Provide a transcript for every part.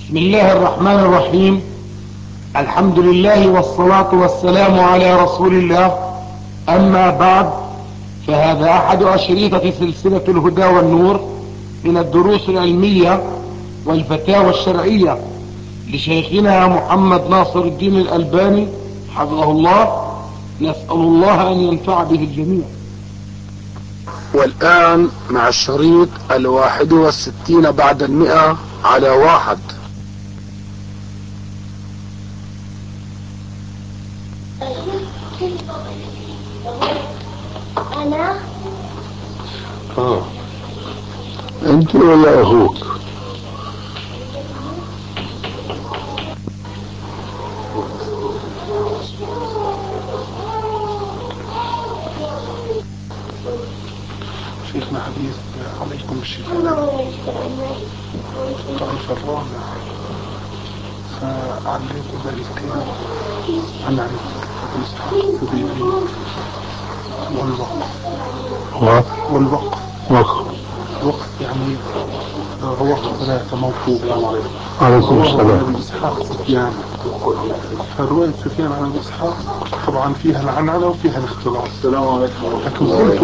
بسم الله الرحمن الرحيم. الحمد لله والصلاة والسلام على رسول الله. أما بعد، فهذا أحد أشريطة سلسلة الهدى والنور من الدروس العلمية والفتاوى الشرعية لشيخنا محمد ناصر الدين الألباني حفظه الله. نسأل الله أن ينفع به الجميع. والآن مع الشريط 61 بعد 100 على 1. أنا أنت ولا أخوك؟ شيخنا حديث عليكم الشفاء الطائفة الرابعة، فعليت دليلتين عن أبي إسحاق السبيعي والوقف يعني رواه 3 موقوفا. عليكم السلام. أبي إسحاق سفيان، فرواية سفيان عن أبي إسحاق طبعا فيها العنعنة وفيها الاختلاط. السلام عليكم. لكن قلت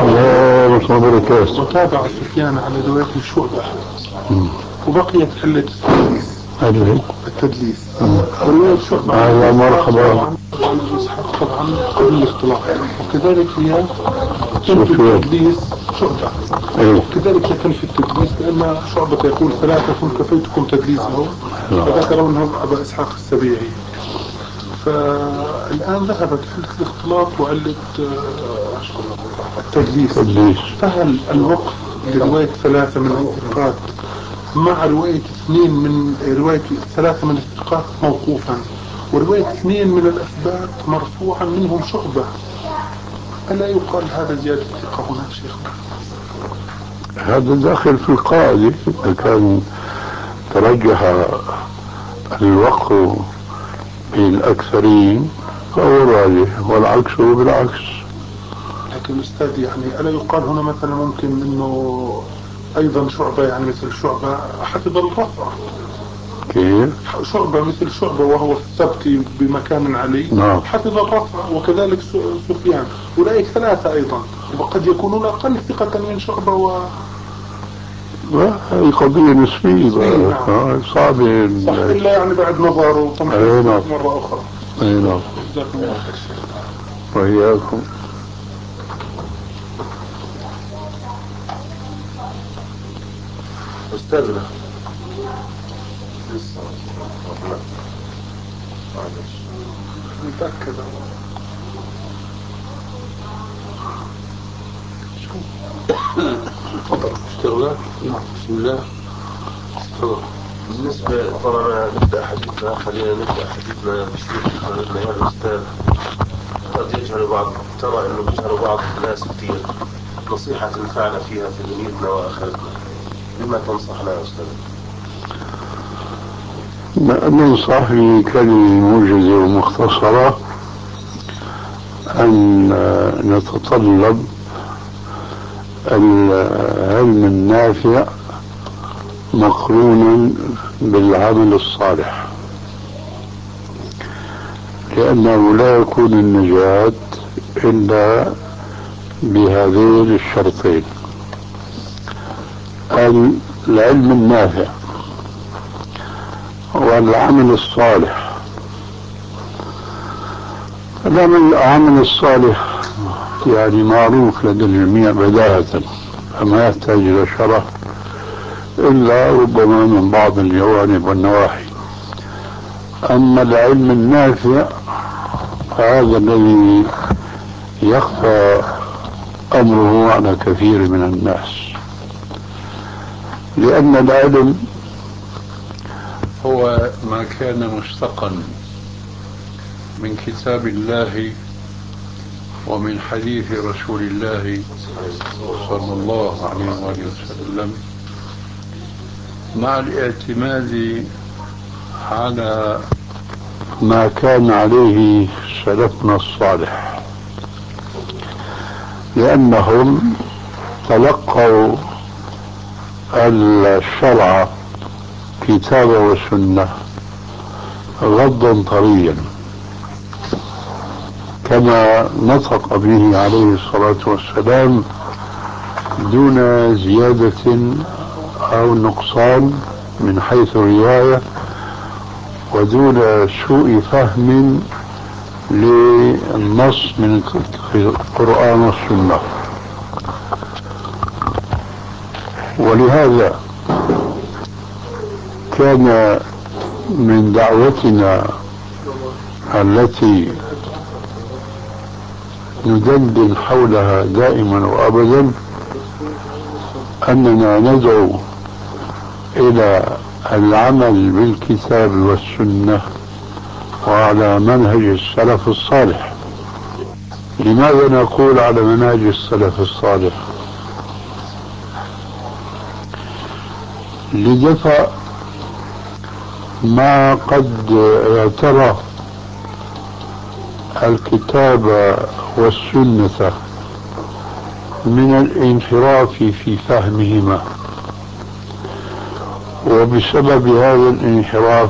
وتابع سفيان على رواية الشعبة، وبقيت علة التدليس. ورواية الشعبة مرحبا عن أبي إسحاق طبعا قبل الاختلاط، وكذلك هي التدليس شعبة، وكذلك يكون في التدليس لأن شعبة يقول 3 كفيتكم تدليسه، فذكر منهم أبا إسحاق السبيعي. فالآن ذهبت علة الاختلاط وعلة التدليس. فهل الوقف لرواية 3 من الثقات مع رواية 2 من رواية 3 من الثقات موقوفا ورواية 2 من الأثبات مرفوعا منهم شعبة، ألا يقال هذا زيادة ثقة هنا شيخنا؟ هذا داخل في القاعدة. إذا كان ترجح الوقف بين الأكثرين فهو راجح، والعكس بالعكس. لكن أستاذ يعني ألا يقال هنا مثلا ممكن أنه أيضا شعبة، يعني مثل شعبة حفظ الرفع؟ كيف؟ شعبة مثل شعبة وهو الثبت بمكان علي، نعم، حفظ الرفع، وكذلك سفيان، أولئك 3 أيضا، وقد يكونون أقل ثقة من شعبة هذه قضية نسبية صعبة. صح، إلا يعني بعد نظر وتنفيذ مرة أخرى. نعم. جزاكم الله خير شيخ. وإياكم. أستاذنا متأكد اشتغلنا. بسم الله. بالنسبة طبعا نبدأ حديثنا، خلينا نبدأ حديثنا بشيخ يا الأستاذ. قد يجهل بعض، ترى أنه يجهل بعض الناس كثير، نصيحة تنفعنا فيها في دنيتنا وآخرتنا، بما تنصحنا يا أستاذ؟ ننصح بكلمة موجزة ومختصرة أن نتطلب العلم النافع مقرونا بالعمل الصالح، لأنه لا يكون النجاة إلا بهذين الشرطين: العلم النافع والعمل الصالح. العمل الصالح يعني معروف لدى الجميع بداهة، فما يحتاج إلى شرح إلا ربما من بعض الجوانب والنواحي. أما العلم النافع فهذا الذي يخفى أمره على كثير من الناس، لأن العلم هو ما كان مشتقا من كتاب الله ومن حديث رسول الله صلى الله عليه وسلم، مع الاعتماد على ما كان عليه سلفنا الصالح، لأنهم تلقوا الشرع الكتاب والسنة غضا طريا كما نطق به عليه الصلاة والسلام دون زيادة أو نقصان من حيث الرواية ودون سوء فهم للنص من القرآن والسنة. ولهذا كان من دعوتنا التي ندندن حولها دائما وأبدا أننا ندعو إلى العمل بالكتاب والسنة وعلى منهج السلف الصالح. لماذا نقول على منهج السلف الصالح؟ لدفع ما قد اعترى الكتاب والسنة من الانحراف في فهمهما، وبسبب هذا الانحراف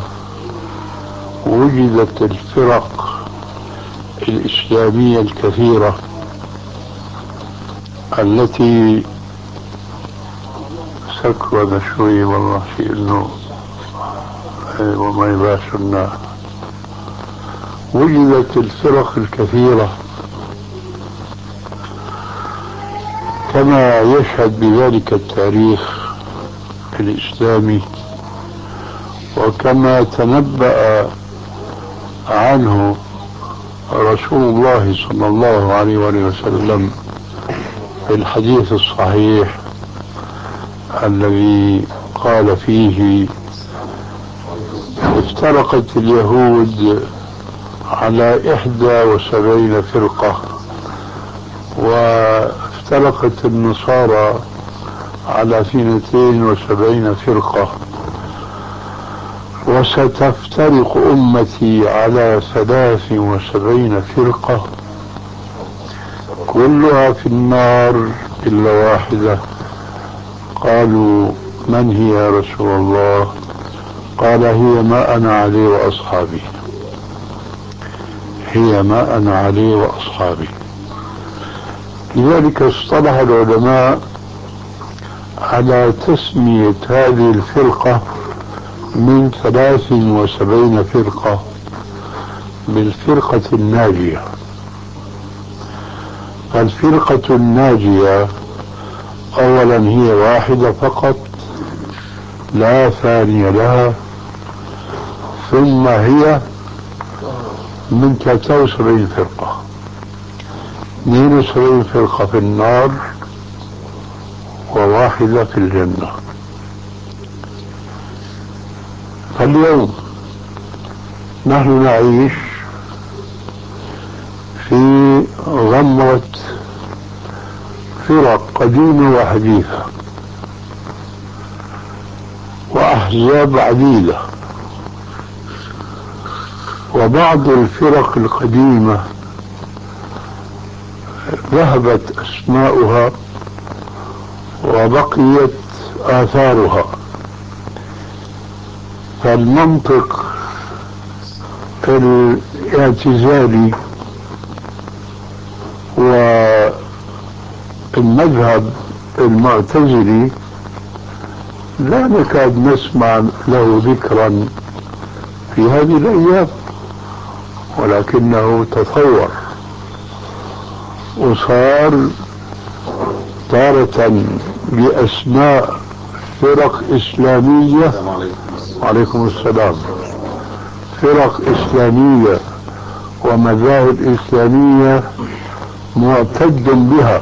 وجدت الفرق الإسلامية الكثيرة التي سكر شوي والله في انه وما يباشرنا. وجدت الفرق الكثيرة كما يشهد بذلك التاريخ الإسلامي وكما تنبأ عنه رسول الله صلى الله عليه وسلم في الحديث الصحيح الذي قال فيه: افترقت اليهود على 71 فرقة، وافترقت النصارى على 72 فرقة، وستفترق أمتي على 73 فرقة كلها في النار إلا واحدة. قالوا: من هي يا رسول الله؟ قال: هي ما أنا عليه وأصحابي، هي ما أنا عليه وأصحابي. لذلك اصطلح العلماء على تسمية هذه الفرقة من 73 فرقة بالفرقة الناجية. فالفرقة الناجية أولا هي واحدة فقط لا ثاني لها، ثم هي من 73 فرقة، 72 فرقة في النار وواحدة في الجنة. فاليوم نحن نعيش في غمرة فرق قديمة وحديثة وأحزاب عديدة، وبعض الفرق القديمة ذهبت أسماؤها وبقيت آثارها. فالمنطق الاعتزالي والمذهب المعتزلي لا نكاد نسمع له ذكرا في هذه الأيام، ولكنه تطور وصار تارة بأسماء فرق إسلامية. وعليكم السلام. فرق إسلامية ومذاهب إسلامية معتد بها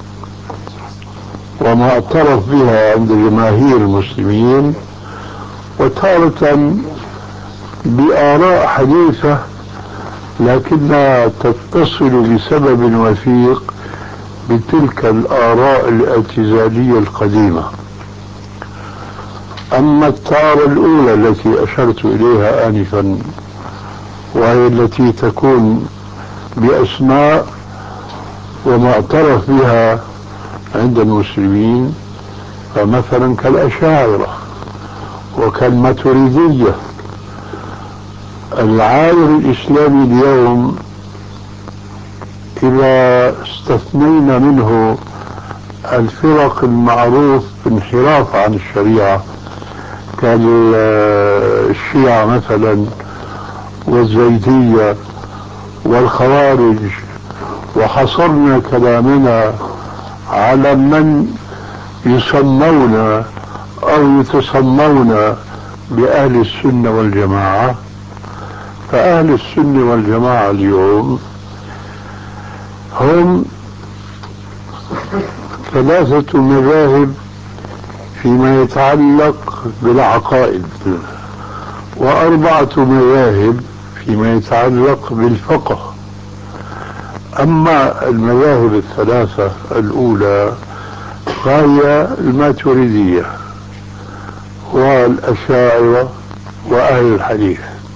ومعترف بها عند جماهير المسلمين، وتارة بآراء حديثة لكنها تتصل بسبب وثيق بتلك الآراء الاعتزالية القديمة. أما التارة الأولى التي أشرت إليها آنفا، وهي التي تكون بأسماء ومعترف بها عند المسلمين، فمثلا كالأشاعرة وكالماتريدية. العالم الإسلامي اليوم إذا استثنينا منه الفرق المعروف بانحراف عن الشريعة كالشيعة مثلا والزيدية والخوارج، وحصرنا كلامنا على من يسمون أو يتسمون بأهل السنة والجماعة، فأهل السنة والجماعة اليوم هم 3 مذاهب فيما يتعلق بالعقائد، و4 مذاهب فيما يتعلق بالفقه. أما المذاهب ال3 الأولى فهي الماتريدية والأشاعرة وأهل الحديث،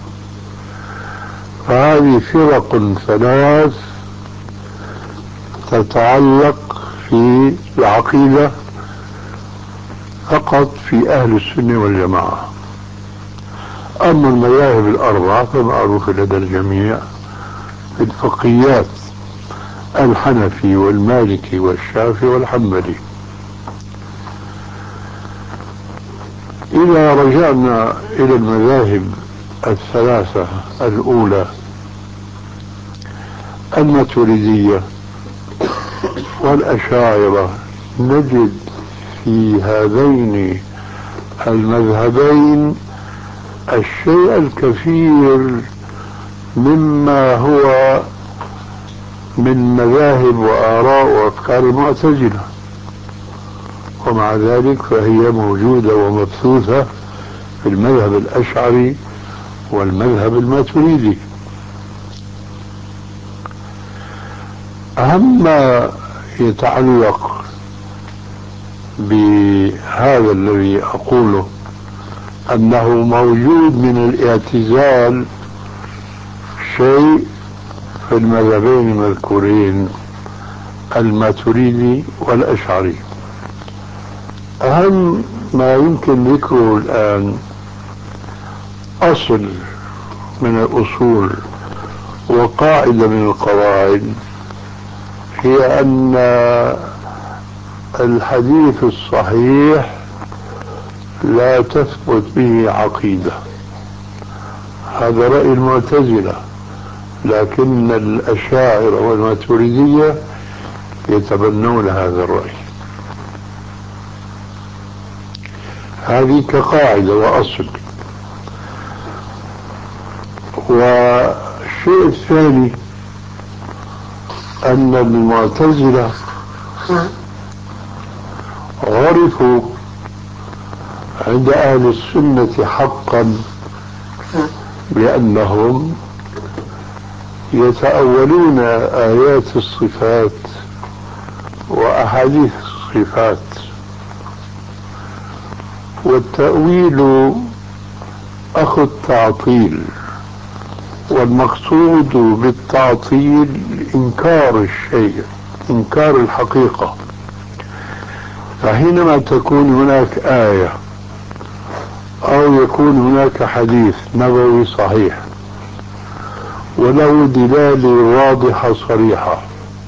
فهذه فرق 3 تتعلق في العقيدة فقط في أهل السنة والجماعة. أما المذاهب ال4 فمعروفة لدى الجميع في الفقهيات: الحنفي والمالكي والشافعي والحنبلي. إذا رجعنا إلى المذاهب ال3 الأولى، الماتريدية والأشاعرة، نجد في هذين المذهبين الشيء الكثير مما هو من مذاهب وآراء وأفكار المعتزلة، ومع ذلك فهي موجودة ومبثوثة في المذهب الأشعري والمذهب الماتريدي. أهم ما يتعلق بهذا الذي أقوله أنه موجود من الاعتزال شيء في المذهبين المذكورين الماتريدي والأشعري. أهم ما يمكن ذكره الآن أصل من الأصول وقاعدة من القواعد، هي أن الحديث الصحيح لا تثبت به عقيدة. هذا رأي المعتزلة، لكن الأشاعرة والماتريدية يتبنون هذا الرأي. هذه كقاعدة وأصل. والشيء الثاني أن المعتزلة عرفوا عند أهل السنة حقا بأنهم يتأولون آيات الصفات وأحاديث الصفات، والتأويل أخو التعطيل، والمقصود بالتعطيل إنكار الشيء، إنكار الحقيقة. فحينما تكون هناك آية أو يكون هناك حديث نبوي صحيح وله دلالة واضحة صريحة،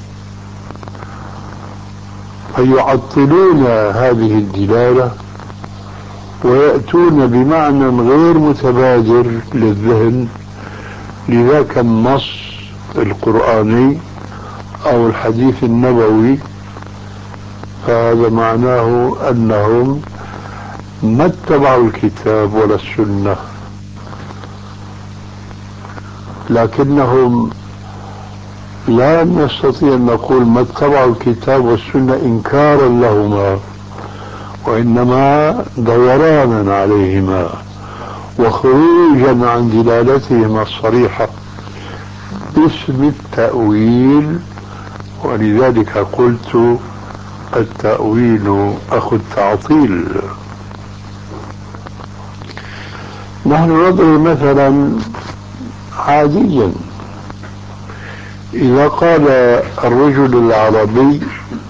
فيعطلون هذه الدلالة ويأتون بمعنى غير متبادر للذهن لذاك النص القرآني أو الحديث النبوي. فهذا معناه أنهم ما اتبعوا الكتاب ولا السنة، لكنهم لا نستطيع أن نقول ما اتبعوا الكتاب والسنة إنكارا لهما، وإنما دورانا عليهما وخروجا عن دلالتهما الصريحة باسم التأويل. ولذلك قلت التأويل أخو التعطيل. نحن نضرب مثلا عاديا، إذا قال الرجل العربي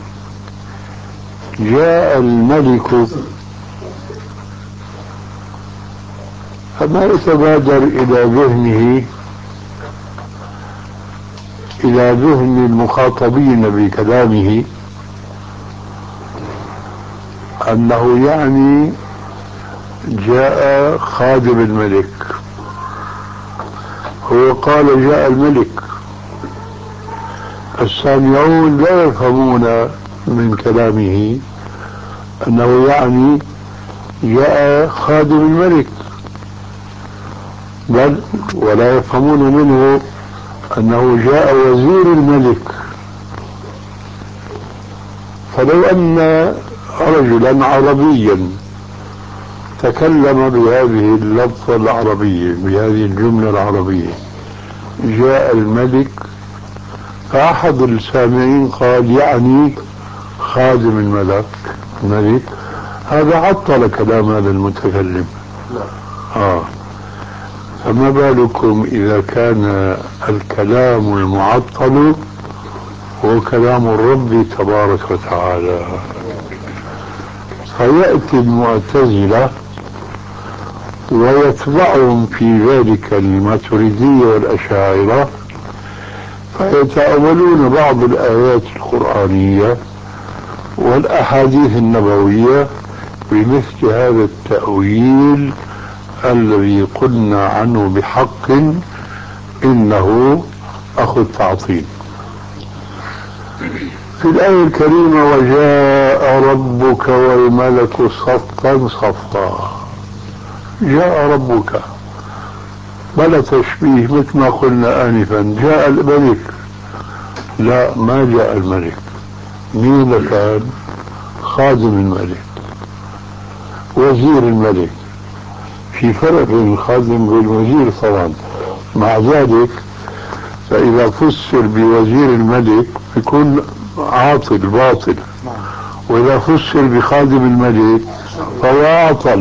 جاء الملك فما يتبادر إلى ذهن المخاطبين بكلامه أنه يعني جاء خادم الملك. هو قال جاء الملك. السامعون لا يفهمون من كلامه أنه يعني جاء خادم الملك، بل ولا يفهمون منه أنه جاء وزير الملك. فلو أن رجلا عربيا تكلم بهذه اللفظة العربية، بهذه الجملة العربية، جاء الملك، فأحد السامعين قال يعني خادم الملك، هذا عطل كلام هذا المتكلم. فما بالكم إذا كان الكلام المعطل هو كلام الرب تبارك وتعالى. فيأتي المعتزلة ويتبعهم في ذلك الماتريدية والأشاعرة، فيتأولون بعض الآيات القرآنية والأحاديث النبوية بمثل هذا التأويل الذي قلنا عنه بحق إنه أخو التعطيل. في الآية الكريمة وجاء ربك والملك صفا صفا، جاء ربك بلا تشبيه مثل ما قلنا آنفا، جاء الملك، لا ما جاء الملك. مين اللي كان؟ خادم الملك، وزير الملك. في فرق بين الخادم والوزير طبعا. مع ذلك فإذا فسر بوزير الملك يكون عاطل باطل، وإذا فسر بخادم الملك فهو عاطل.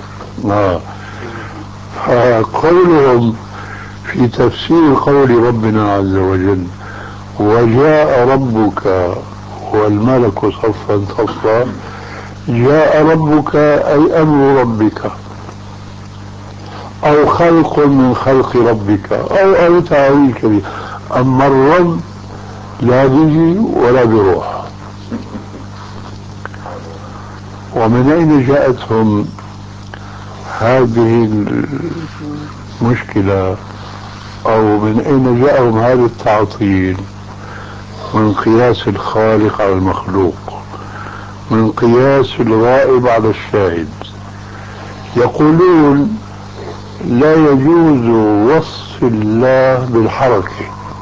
فقولهم في تفسير قول ربنا عز وجل وجاء ربك والملك صفا صفا، جاء ربك أي أمر ربك أو خلق من خلق ربك أو تعويل كبير. أما الرب لا بيجي ولا بروح. ومن أين جاءتهم هذه المشكلة، أو من أين جاءهم هذا التعطيل؟ من قياس الخالق على المخلوق، من قياس الغائب على الشاهد. يقولون لا يجوز وصف الله بالحركة.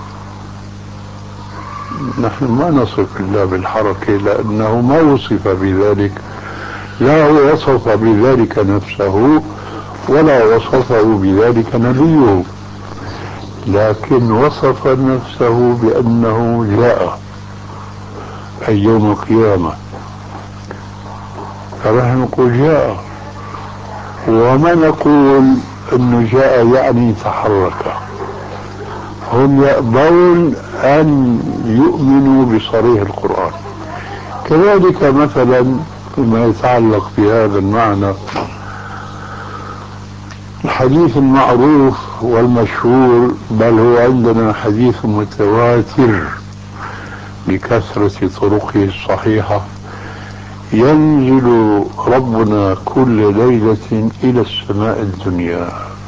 نحن ما نصف الله بالحركة لأنه ما وصف بذلك، لا هو وصف بذلك نفسه ولا وصفه بذلك نبيه، لكن وصف نفسه بأنه جاء أي يوم القيامة، فنحن نقول جاء، وما نقول أنه جاء يعني تحرك. هم يأبون أن يؤمنوا بصريح القرآن. كذلك مثلا فيما يتعلق بهذا المعنى الحديث المعروف والمشهور، بل هو عندنا حديث متواتر بكثرة طرقه الصحيحة: ينزل ربنا كل ليلة إلى السماء الدنيا.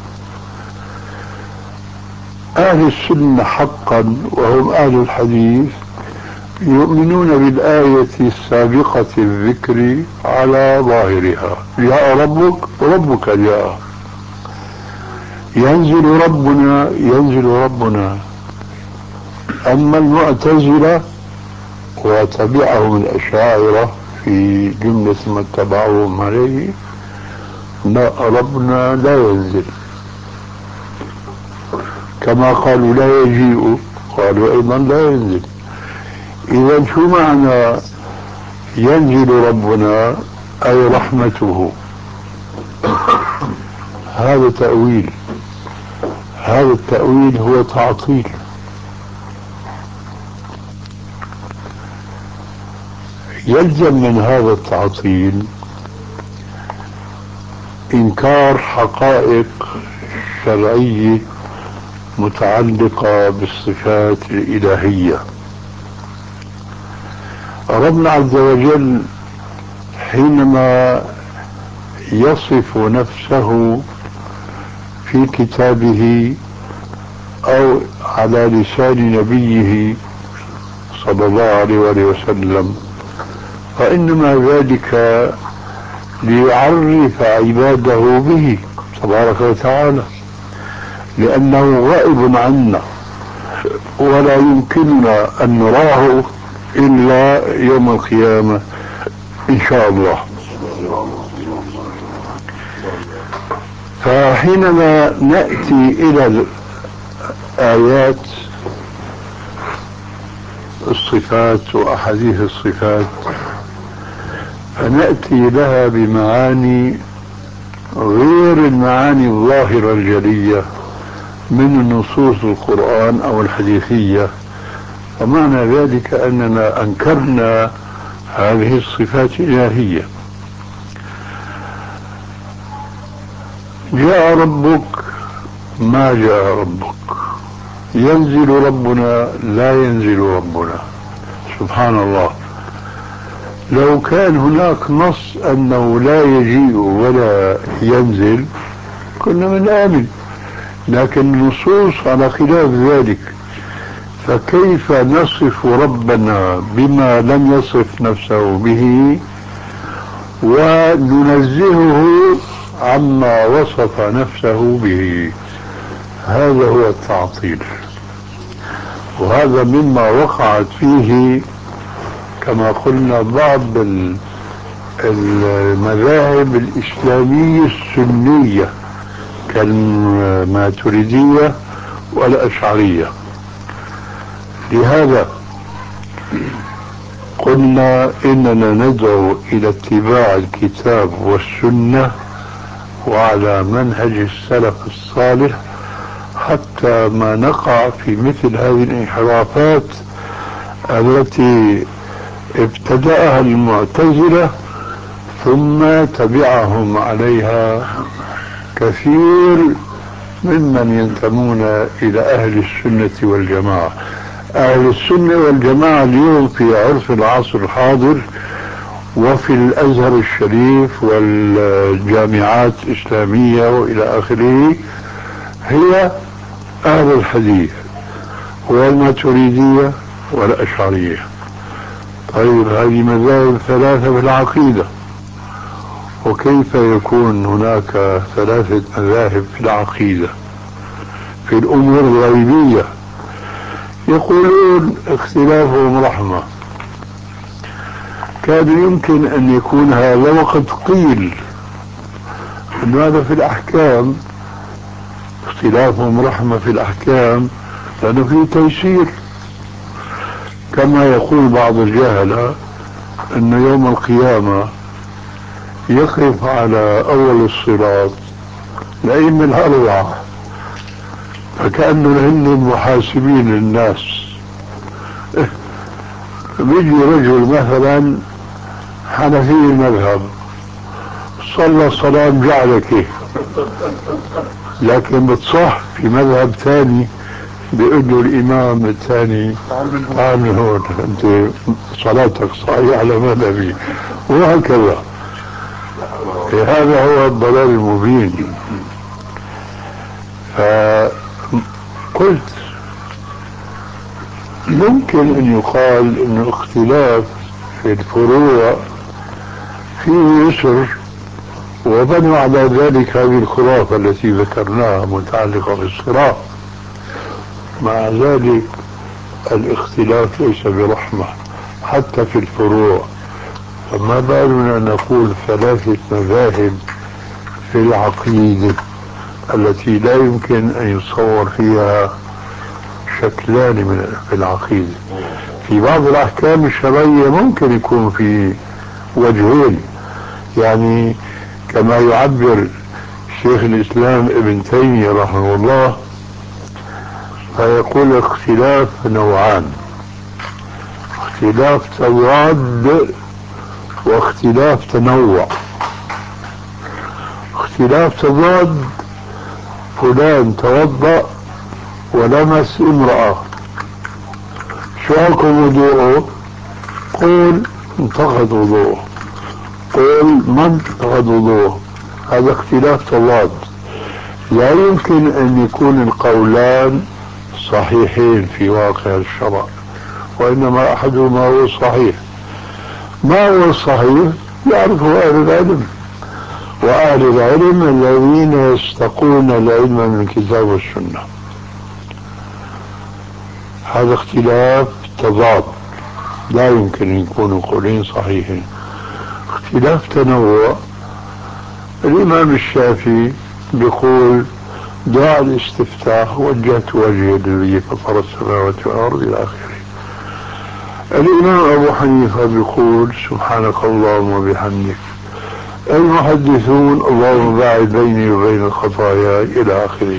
أهل السنة حقا وهم أهل الحديث يؤمنون بالآية السابقة الذكر على ظاهرها: جاء ربك وربك جاء. ينزل ربنا. أما المعتزلة وتبعهم الأشاعرة في جملة ما اتبعوهم عليه: لا، ربنا لا ينزل، كما قالوا لا يجيء قالوا أيضا لا ينزل. إذا شو معنى ينزل ربنا؟ أي رحمته. هذا تأويل، هذا التأويل هو تعطيل. يلزم من هذا التعطيل إنكار حقائق شرعية متعلقة بالصفات الإلهية. ربنا عز وجل حينما يصف نفسه في كتابه أو على لسان نبيه صلى الله عليه وسلم، فإنما ذلك ليعرف عباده به تبارك وتعالى، لأنه غائب عنا ولا يمكننا أن نراه إلا يوم القيامة إن شاء الله. فحينما نأتي إلى الآيات الصفات وأحاديث الصفات فنأتي لها بمعاني غير المعاني الظاهرة الجلية من نصوص القرآن أو الحديثية، ومعنى ذلك أننا أنكرنا هذه الصفات الإلهية. جاء ربك ما جاء ربك، ينزل ربنا لا ينزل ربنا، سبحان الله. لو كان هناك نص أنه لا يجيء ولا ينزل كنا من آمن، لكن النصوص على خلاف ذلك، فكيف نصف ربنا بما لم يصف نفسه به وننزهه عما وصف نفسه به؟ هذا هو التعطيل، وهذا مما وقعت فيه كما قلنا بعض المذاهب الإسلامية السنية كالماتريدية والأشعرية. لهذا قلنا إننا ندعو إلى اتباع الكتاب والسنة وعلى منهج السلف الصالح حتى ما نقع في مثل هذه الانحرافات التي ابتدأها المعتزلة ثم تبعهم عليها كثير ممن ينتمون إلى أهل السنة والجماعة. أهل السنة والجماعة اليوم في عرف العصر الحاضر وفي الأزهر الشريف والجامعات الإسلامية وإلى آخره هي أهل الحديث والماتريدية والأشعرية. طيب هذه مذاهب ثلاثة في العقيدة، وكيف يكون هناك ثلاثة مذاهب في العقيدة في الأمور الغيبية؟ يقولون اختلافهم رحمة. كان يمكن أن يكون هذا وقد قيل أن هذا في الأحكام، اختلافهم رحمة في الأحكام لأنه فيه تيسير، كما يقول بعض الجهلة أن يوم القيامة يقف على أول الصراط الأئمة الأربعة فكأنه هن محاسبين الناس. بيجي رجل مثلا حنفي المذهب صلى صلاة جعلك، لكن بتصح في مذهب ثاني بيقول له الإمام الثاني تعال من هون أنت صلاتك صحيحة على مذهبي، وهكذا. هذا هو الضلال المبين. فقلت ممكن أن يقال أن الاختلاف في الفروع فيه يسر، وبنوا على ذلك هذه الخرافة التي ذكرناها متعلقة بالصراط. مع ذلك الاختلاف ليس برحمة حتى في الفروع، فما بالنا نقول ثلاثة مذاهب في العقيدة التي لا يمكن أن يتصور فيها شكلان في العقيدة. في بعض الأحكام الشرعية ممكن يكون في وجهين، يعني كما يعبر شيخ الإسلام ابن تيمية رحمه الله فيقول اختلاف نوعان: اختلاف تضاد واختلاف تنوع. اختلاف تضاد. فلان توضأ ولمس امرأة، شو حكم وضوءه؟ قول انتقد وضوءه، قول ما انتقد وضوءه. هذا اختلاف تضاد، لا يمكن ان يكون القولان صحيحين في واقع الشرع، وانما احدهما هو الصحيح. ما هو الصحيح؟ يعرفه اهل العلم، واهل العلم الذين يستقون العلم من الكتاب والسنة. هذا اختلاف تضاد، لا يمكن ان يكونوا قولين صحيحين. اختلاف تنوع. الامام الشافعي بيقول دعاء الاستفتاح وجهت وجهي للذي فطر السماوات والارض الى اخره. الامام ابو حنيفه بيقول سبحانك اللهم وبحمدك. المحدثون اللهم باعد بيني وبين الخطايا الى اخره.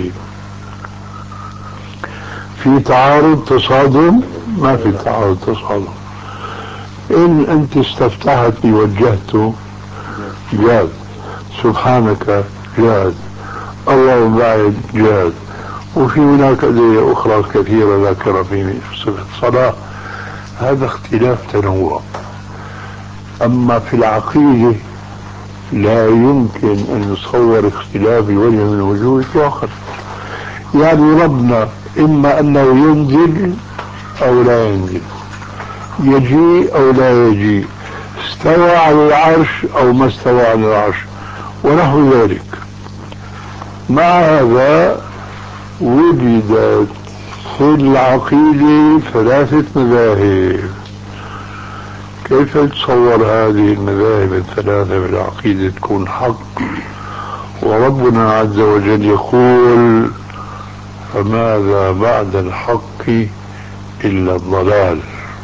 في تعارض تصادم؟ ما في تعارض تصادم. ان انت استفتحت بوجهته جاز، سبحانك جاز، اللهم باعد جاز، وفي هناك أدعية أخرى كثيرة ذكر في صفة الصلاة. هذا اختلاف تنوع. أما في العقيدة لا يمكن أن نصور اختلاف بوجه من الوجوه إطلاقا. يعني ربنا إما أنه ينزل أو لا ينزل، يجيء أو لا يجيء، استوى على العرش أو ما استوى على العرش ونحو ذلك. مع هذا وجدت في العقيدة ثلاثة مذاهب. كيف تصور هذه المذاهب الثلاثة بالعقيدة تكون حق، وربنا عز وجل يقول فماذا بعد الحق إلا الضلال.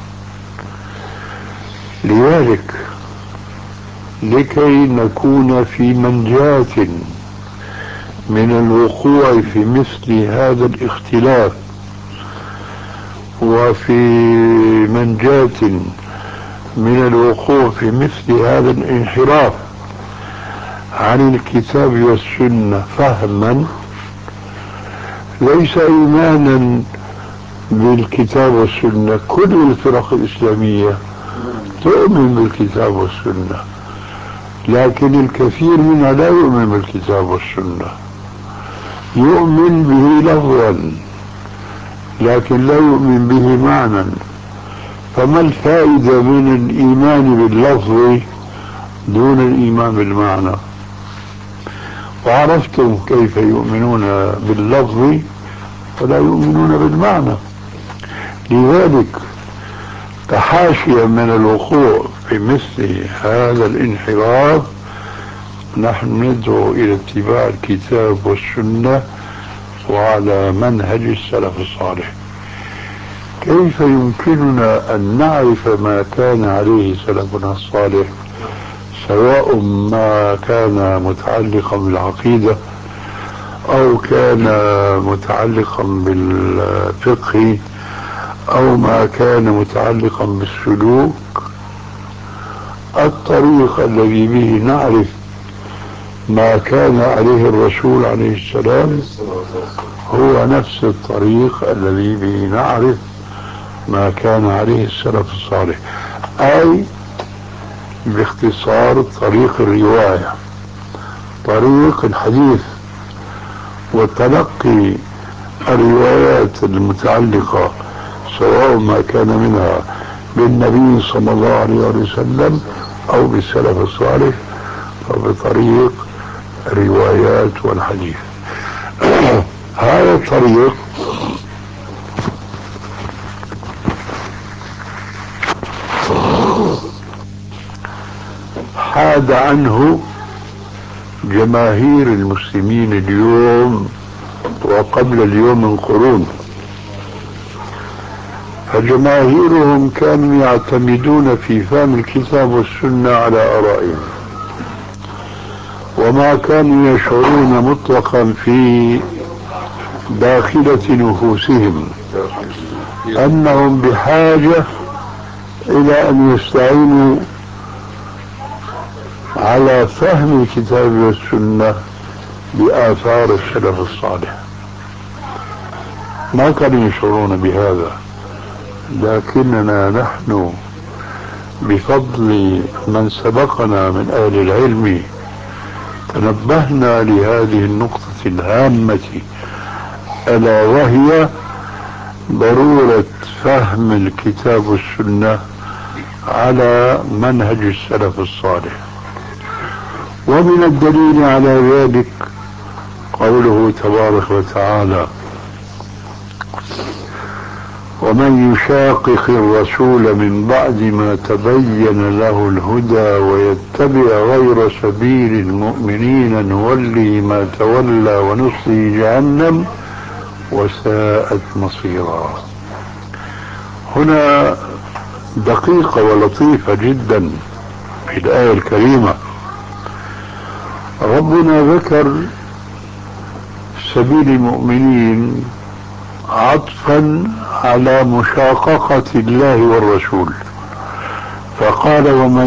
لذلك لكي نكون في منجاة من الوقوع في مثل هذا الاختلاف، وفي منجاة من الوقوع في مثل هذا الانحراف عن الكتاب والسنة فهما، ليس إيمانا بالكتاب والسنة. كل الفرق الإسلامية تؤمن بالكتاب والسنة، لكن الكثير منها لا يؤمن بالكتاب والسنة، يؤمن به لفظا لكن لا يؤمن به معنى. فما الفائدة من الإيمان باللفظ دون الإيمان بالمعنى؟ وعرفتم كيف يؤمنون باللفظ ولا يؤمنون بالمعنى. لذلك كحاشية من الوقوع في مثل هذا الانحراف نحن ندعو إلى اتباع الكتاب والسنة وعلى منهج السلف الصالح. كيف يمكننا أن نعرف ما كان عليه سلفنا الصالح، سواء ما كان متعلقا بالعقيدة أو كان متعلقا بالفقه أو ما كان متعلقا بالسلوك؟ الطريق الذي به نعرف ما كان عليه الرسول عليه السلام هو نفس الطريق الذي به نعرف ما كان عليه السلف الصالح، أي باختصار طريق الرواية، طريق الحديث وتلقي الروايات المتعلقة سواء ما كان منها بالنبي صلى الله عليه وسلم أو بالسلف الصالح فبطريق الروايات والحديث. هذا الطريق حاد عنه جماهير المسلمين اليوم وقبل اليوم من قرون. فجماهيرهم كانوا يعتمدون في فهم الكتاب والسنة على آرائهم، وما كانوا يشعرون مطلقا في داخلة نفوسهم أنهم بحاجة إلى أن يستعينوا على فهم الكتاب والسنة بآثار السلف الصالح. ما كانوا يشعرون بهذا، لكننا نحن بفضل من سبقنا من أهل العلم تنبهنا لهذه النقطة الهامة، ألا وهي ضرورة فهم الكتاب والسنة على منهج السلف الصالح. ومن الدليل على ذلك قوله تبارك وتعالى: ومن يشاقق الرسول من بعد ما تبين له الهدى ويتبع غير سبيل المؤمنين نوله ما تولى ونصله جهنم وساءت مصيرا. هنا دقيقة ولطيفة جدا في الآية الكريمة. ربنا ذكر سبيل المؤمنين عطفا على مشاققة الله والرسول، فقال: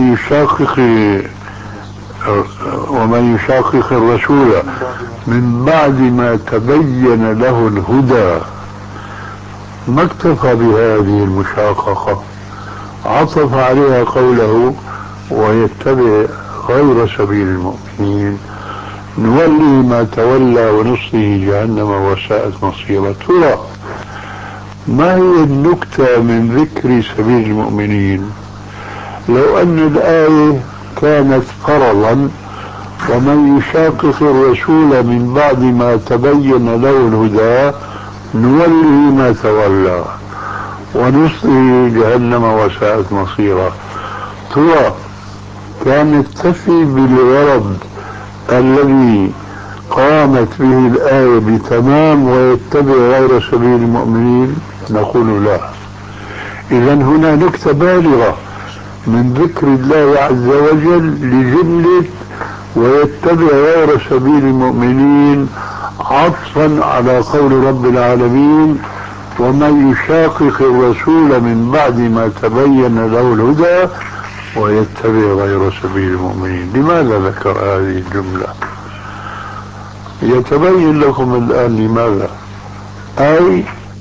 ومن يشاقق الرسول من بعد ما تبين له الهدى. ما اكتفى بهذه المشاققة، عطف عليها قوله: ويتبع غير سبيل المؤمنين نولي ما تولى ونصله جهنم وساءت مصيرا. ترى ما هي النكتة من ذكر سبيل المؤمنين؟ لو أن الآية كانت فرضا: ومن يشاقق الرسول من بعد ما تبين له الهدى نوله ما تولى ونصله جهنم وساءت مصيرا، ترى كانت تفي بالغرض الذي قامت به الآية بتمام ويتبع غير سبيل المؤمنين؟ نقول لا. إذن هنا نكتة بالغة من ذكر الله عز وجل لجملة ويتبع غير سبيل المؤمنين عطفا على قول رب العالمين: ومن يشاقق الرسول من بعد ما تبين له الهدى ويتبع غير سبيل المؤمنين. لماذا ذكر هذه الجملة؟ يتبين لكم الآن لماذا. أي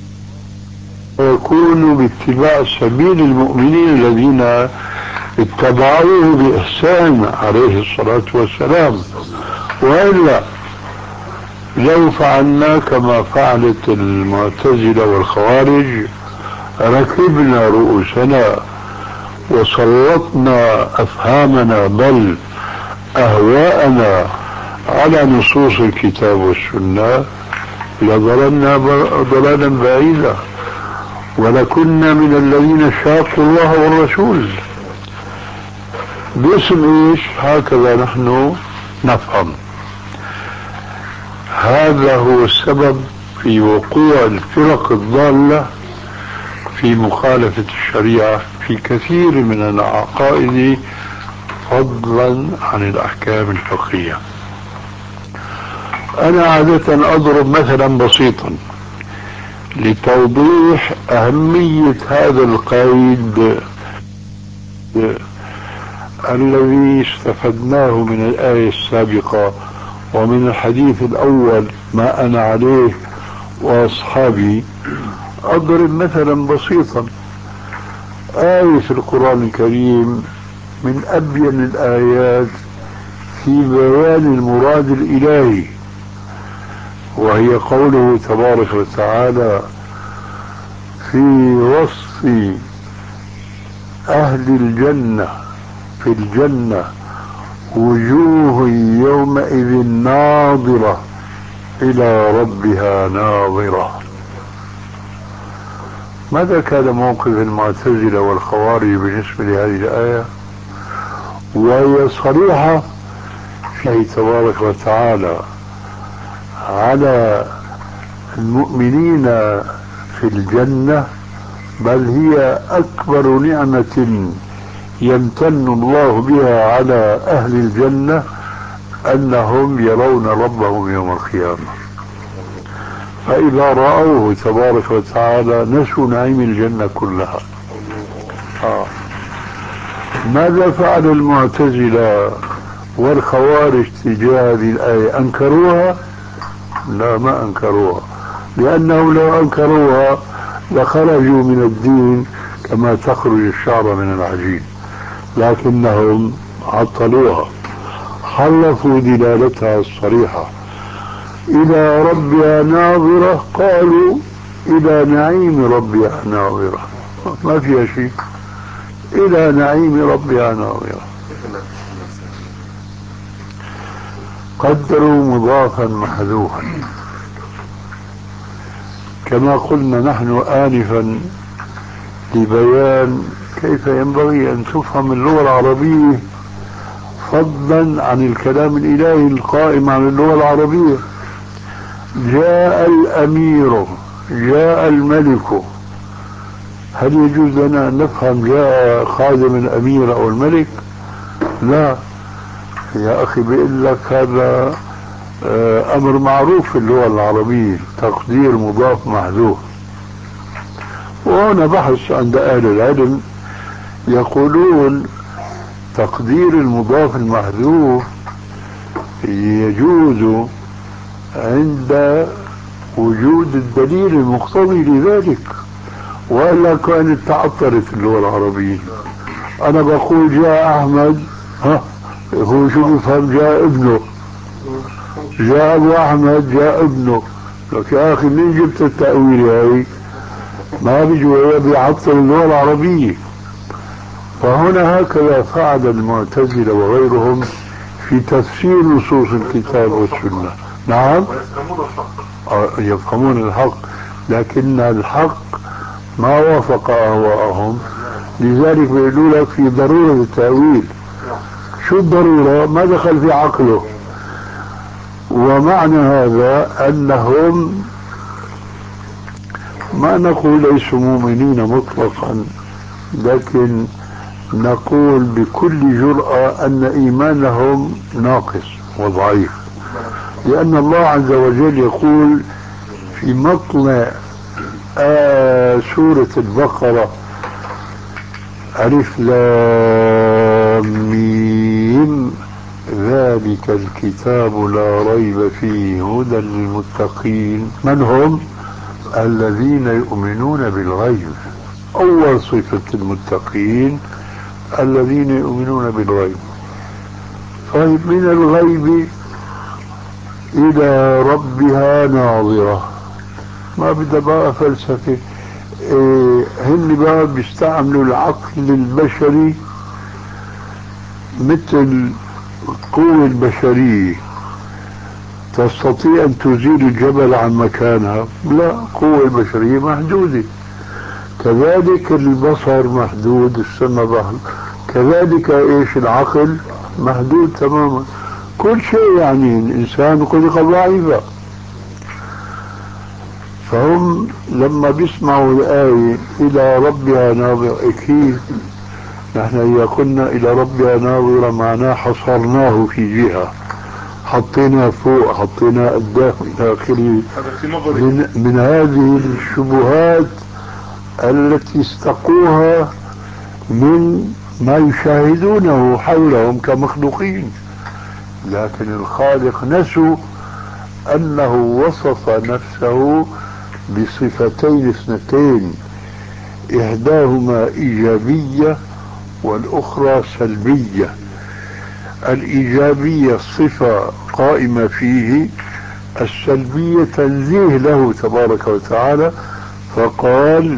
يكون باتباع سبيل المؤمنين الذين اتبعوه بإحسان عليه الصلاة والسلام. وإلا لو فعلنا كما فعلت المعتزلة والخوارج ركبنا رؤوسنا وسلطنا أفهامنا بل أهواءنا على نصوص الكتاب والسنة لضللنا ضلالا بعيدا ولكنا من الذين شاقوا الله والرسول. باسم ايش؟ هكذا نحن نفهم. هذا هو السبب في وقوع الفرق الضالة في مخالفة الشريعة في كثير من العقائد فضلا عن الأحكام الفقهية. أنا عادة أضرب مثلا بسيطا لتوضيح أهمية هذا القيد الذي استفدناه من الآية السابقة ومن الحديث الأول ما أنا عليه وأصحابي. أضرب مثلا بسيطا آية في القرآن الكريم من أبين الآيات في بيان المراد الإلهي، وهي قوله تبارك وتعالى في وصف أهل الجنة في الجنة: وجوه يومئذ ناظرة إلى ربها ناظرة. ماذا كان موقف المعتزلة والخوارج بالنسبة لهذه الآية؟ وهي صريحة في تبارك وتعالى على المؤمنين في الجنة، بل هي أكبر نعمة يمتن الله بها على أهل الجنة أنهم يرون ربهم يوم القيامة. فإذا رأوه تبارك وتعالى نسوا نعيم الجنة كلها. ماذا فعل المعتزلة والخوارج تجاه هذه الآية أنكروها؟ لا، ما أنكروها، لأنهم لو أنكروها لخرجوا من الدين كما تخرج الشعر من العجين، لكنهم عطلوها، حرفوا دلالتها الصريحة. إلى ربها ناظرة، قالوا إلى نعيم ربها ناظرة، ما فيها شيء، إلى نعيم ربها ناظرة. قدروا مضافا محذوفا، كما قلنا نحن آنفا لبيان كيف ينبغي أن تفهم اللغة العربية فضلا عن الكلام الإلهي القائم على اللغة العربية. جاء الأمير، جاء الملك، هل يجوز لنا أن نفهم جاء خادم الأمير أو الملك؟ لا يا أخي، بيقول لك هذا أمر معروف في اللغة العربية، تقدير مضاف محذوف. وهنا بحث عند أهل العلم يقولون تقدير المضاف المحذوف يجوز عند وجود الدليل المقتضي لذلك، وإلا كانت تعطلت اللغة العربية. أنا بقول جاء أحمد، هو شو بفهم جاء ابنه، جاء أبو أحمد جاء ابنه، لك يا أخي منين جبت التأويل هاي؟ ما بيجوا بيعطل اللغة العربية. فهنا هكذا فعل المعتزلة وغيرهم في تفسير نصوص الكتاب والسنة. نعم، يفهمون الحق، لكن الحق ما وافق أهواءهم، لذلك بيقولوا لك في ضرورة التأويل. شو الضرورة؟ ما دخل في عقله. ومعنى هذا أنهم ما نقول ليسوا مؤمنين مطلقا، لكن نقول بكل جرأة أن إيمانهم ناقص وضعيف، لأن الله عز وجل يقول في مطلع سورة البقرة: ألف لام ميم ذلك الكتاب لا ريب فيه هدى للمتقين. من هم؟ الذين يؤمنون بالغيب. أول صفة المتقين الذين يؤمنون بالغيب. طيب، من الغيب إلى ربها ناظرة، ما بدها بقى فلسفة. هن بقى بيستعملوا العقل البشري مثل القوة البشرية. تستطيع أن تزيل الجبل عن مكانها؟ لا، القوة البشرية محدودة. كذلك البصر محدود، السمع محدود، كذلك ايش العقل محدود تماما. كل شيء يعني الإنسان خلق ضعيفا. فهم لما بيسمعوا الآية إلى ربها ناظرة، أكيد نحن إذا قلنا إلى ربها ناظرة معناه حصرناه في جهة، حطينا فوق، حطينا قدام إلى آخره. من هذه الشبهات التي استقوها من ما يشاهدونه حولهم كمخلوقين. لكن الخالق نسوا أنه وصف نفسه بصفتين اثنتين، إحداهما إيجابية والأخرى سلبية. الإيجابية صفة قائمة فيه، السلبية تنزيه له تبارك وتعالى، فقال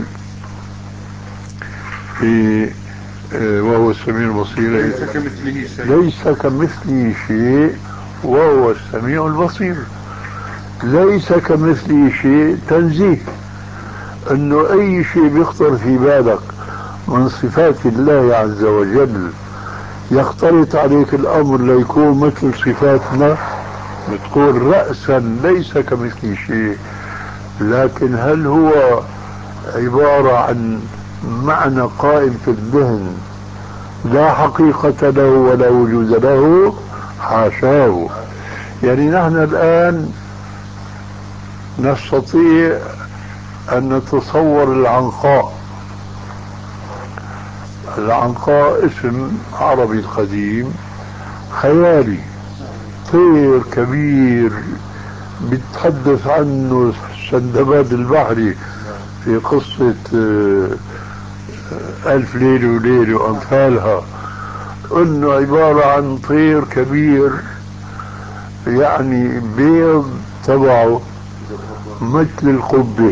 في وهو السميع البصير ليس كمثله شيء وهو السميع البصير. ليس كمثله شيء تنزيه، انه اي شيء بيخطر في بالك من صفات الله عز وجل يختلط عليك الامر ليكون مثل صفاتنا، بتقول رأسا ليس كمثله شيء. لكن هل هو عبارة عن معنى قائم في الذهن لا حقيقة له ولا وجود له؟ حاشاه. يعني نحن الآن نستطيع أن نتصور العنقاء. العنقاء اسم عربي قديم خيالي، طير كبير بيتحدث عنه سندباد البحري في قصة ألف ليلة وليلة وأمثالها، انه عبارة عن طير كبير يعني بيض تبعه مثل القبة،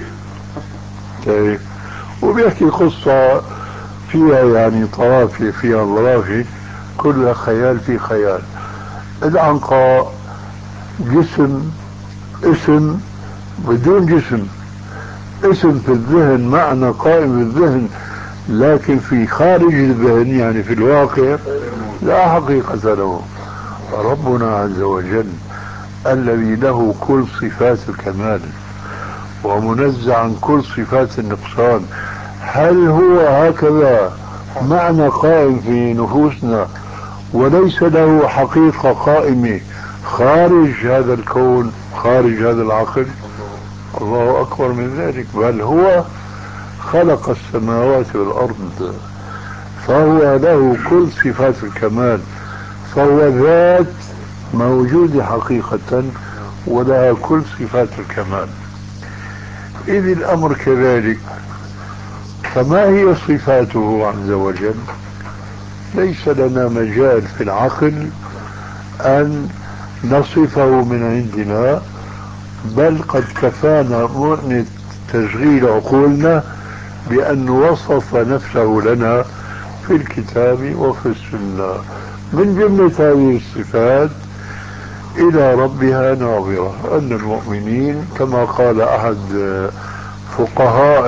وبيحكي قصة فيها يعني طرافة فيها ظرافة، كلها خيال في خيال. العنقاء جسم، اسم بدون جسم، اسم في الذهن، معنى قائم بالذهن، لكن في خارج الذهن يعني في الواقع لا حقيقة له. ربنا عز وجل الذي له كل صفات الكمال ومنزع عن كل صفات النقصان، هل هو هكذا معنى قائم في نفوسنا وليس له حقيقة قائمة خارج هذا الكون، خارج هذا العقل؟ الله أكبر من ذلك، بل هو خلق السماوات والأرض، فهو له كل صفات الكمال، فهو ذات موجود حقيقة ولها كل صفات الكمال. إذ الأمر كذلك، فما هي صفاته عز وجل؟ ليس لنا مجال في العقل أن نصفه من عندنا، بل قد كفانا مؤنة تشغيل عقولنا بأن وصف نفسه لنا في الكتاب وفي السنة. من جملة هذه الصفات إلى ربها ناظرة، أن المؤمنين كما قال أحد فقهاء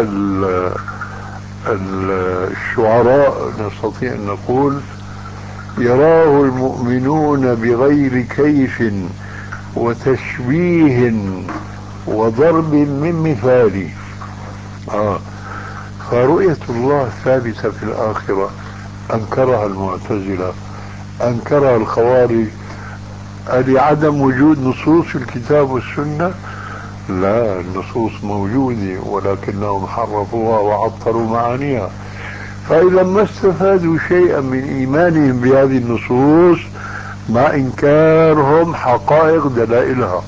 الشعراء نستطيع أن نقول: يراه المؤمنون بغير كيف وتشبيه وضرب من مثال. فرؤية الله ثابتة في الآخرة، أنكرها المعتزلة، أنكرها الخوارج. لعدم وجود نصوص الكتاب والسنة؟ لا، النصوص موجودة ولكنهم حرفوها وعطروا معانيها، فإذا ما استفادوا شيئا من إيمانهم بهذه النصوص مع إنكارهم حقائق دلائلها.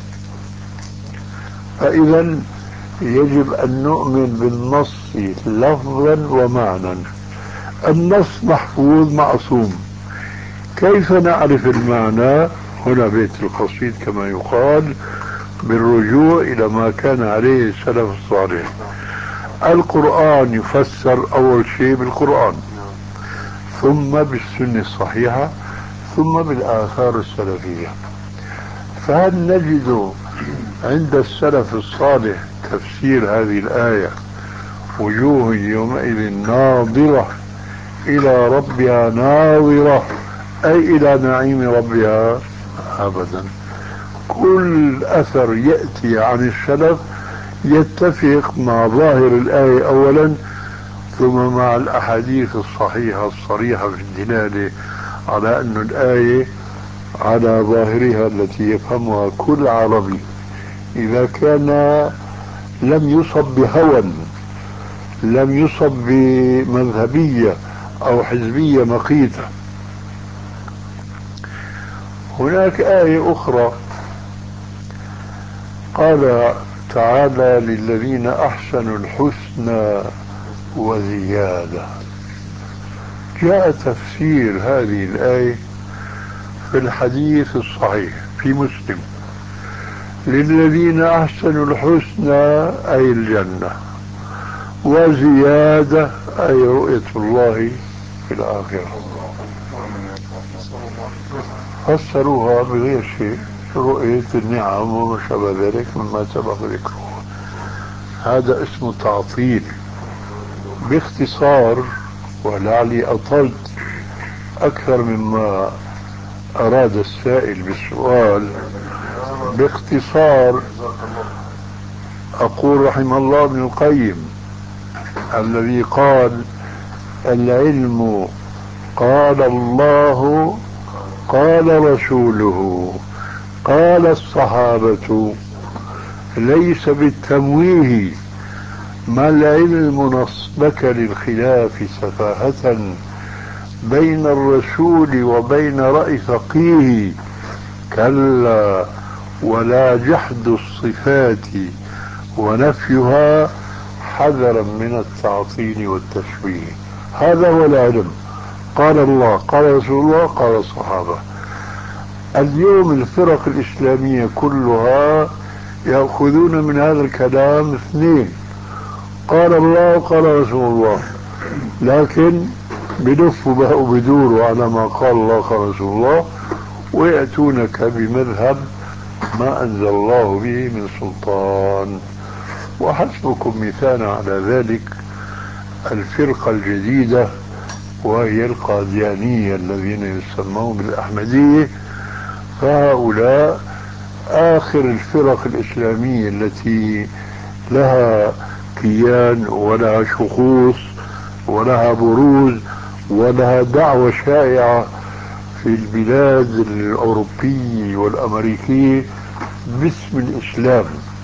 فإذا يجب أن نؤمن بالنص لفظا ومعنى. النص محفوظ معصوم، كيف نعرف المعنى؟ هنا بيت القصيد كما يقال، بالرجوع إلى ما كان عليه السلف الصالح. القرآن يفسر أول شيء بالقرآن، ثم بالسنة الصحيحة، ثم بالآثار السلفية. فهل نجد عند السلف الصالح تفسير هذه الآية: وجوه يومئذ ناظرة إلى ربها ناظرة، أي إلى نعيم ربها؟ أبدا. كل أثر يأتي عن السلف يتفق مع ظاهر الآية أولا، ثم مع الأحاديث الصحيحة الصريحة في الدلالة على أن الآية على ظاهرها التي يفهمها كل عربي، إذا كان لم يصب بهوى، لم يصب بمذهبية أو حزبية مقيتة. هناك آية أخرى قال تعالى: للذين أحسنوا الحسنى وزيادة. جاء تفسير هذه الآية في الحديث الصحيح في مسلم: للذين أحسنوا الحسنى أي الجنة، وزيادة أي رؤية الله في الآخرة. فسروها بغير شيء، رؤية النعم وما شابه ذلك مما سبق ذكره. هذا اسمه تعطيل. باختصار، ولعلي أطلت أكثر مما أراد السائل بالسؤال، باختصار أقول رحم الله ابن القيم الذي قال: العلم قال الله قال رسوله قال الصحابة، ليس بالتمويه، ما العلم نصبك للخلاف سفاهة، بين الرسول وبين رأي فقيه، كلا، ولا جحد الصفات ونفيها حذرا من التعطيل والتشبيه. هذا هو العلم. قال الله، قال رسول الله، قال الصحابة. اليوم الفرق الإسلامية كلها يأخذون من هذا الكلام اثنين: قال الله وقال رسول الله، لكن بلفوا بقى وبدوروا على ما قال الله قال رسول الله، ويأتونك بمذهب ما أنزل الله به من سلطان. وحسبكم مثالا على ذلك الفرقة الجديدة، وهي القاديانية الذين يسمون بالأحمدية. فهؤلاء آخر الفرق الإسلامية التي لها كيان ولها شخوص ولها بروز ولها دعوة شائعة في البلاد الأوروبية والأمريكية باسم الإسلام.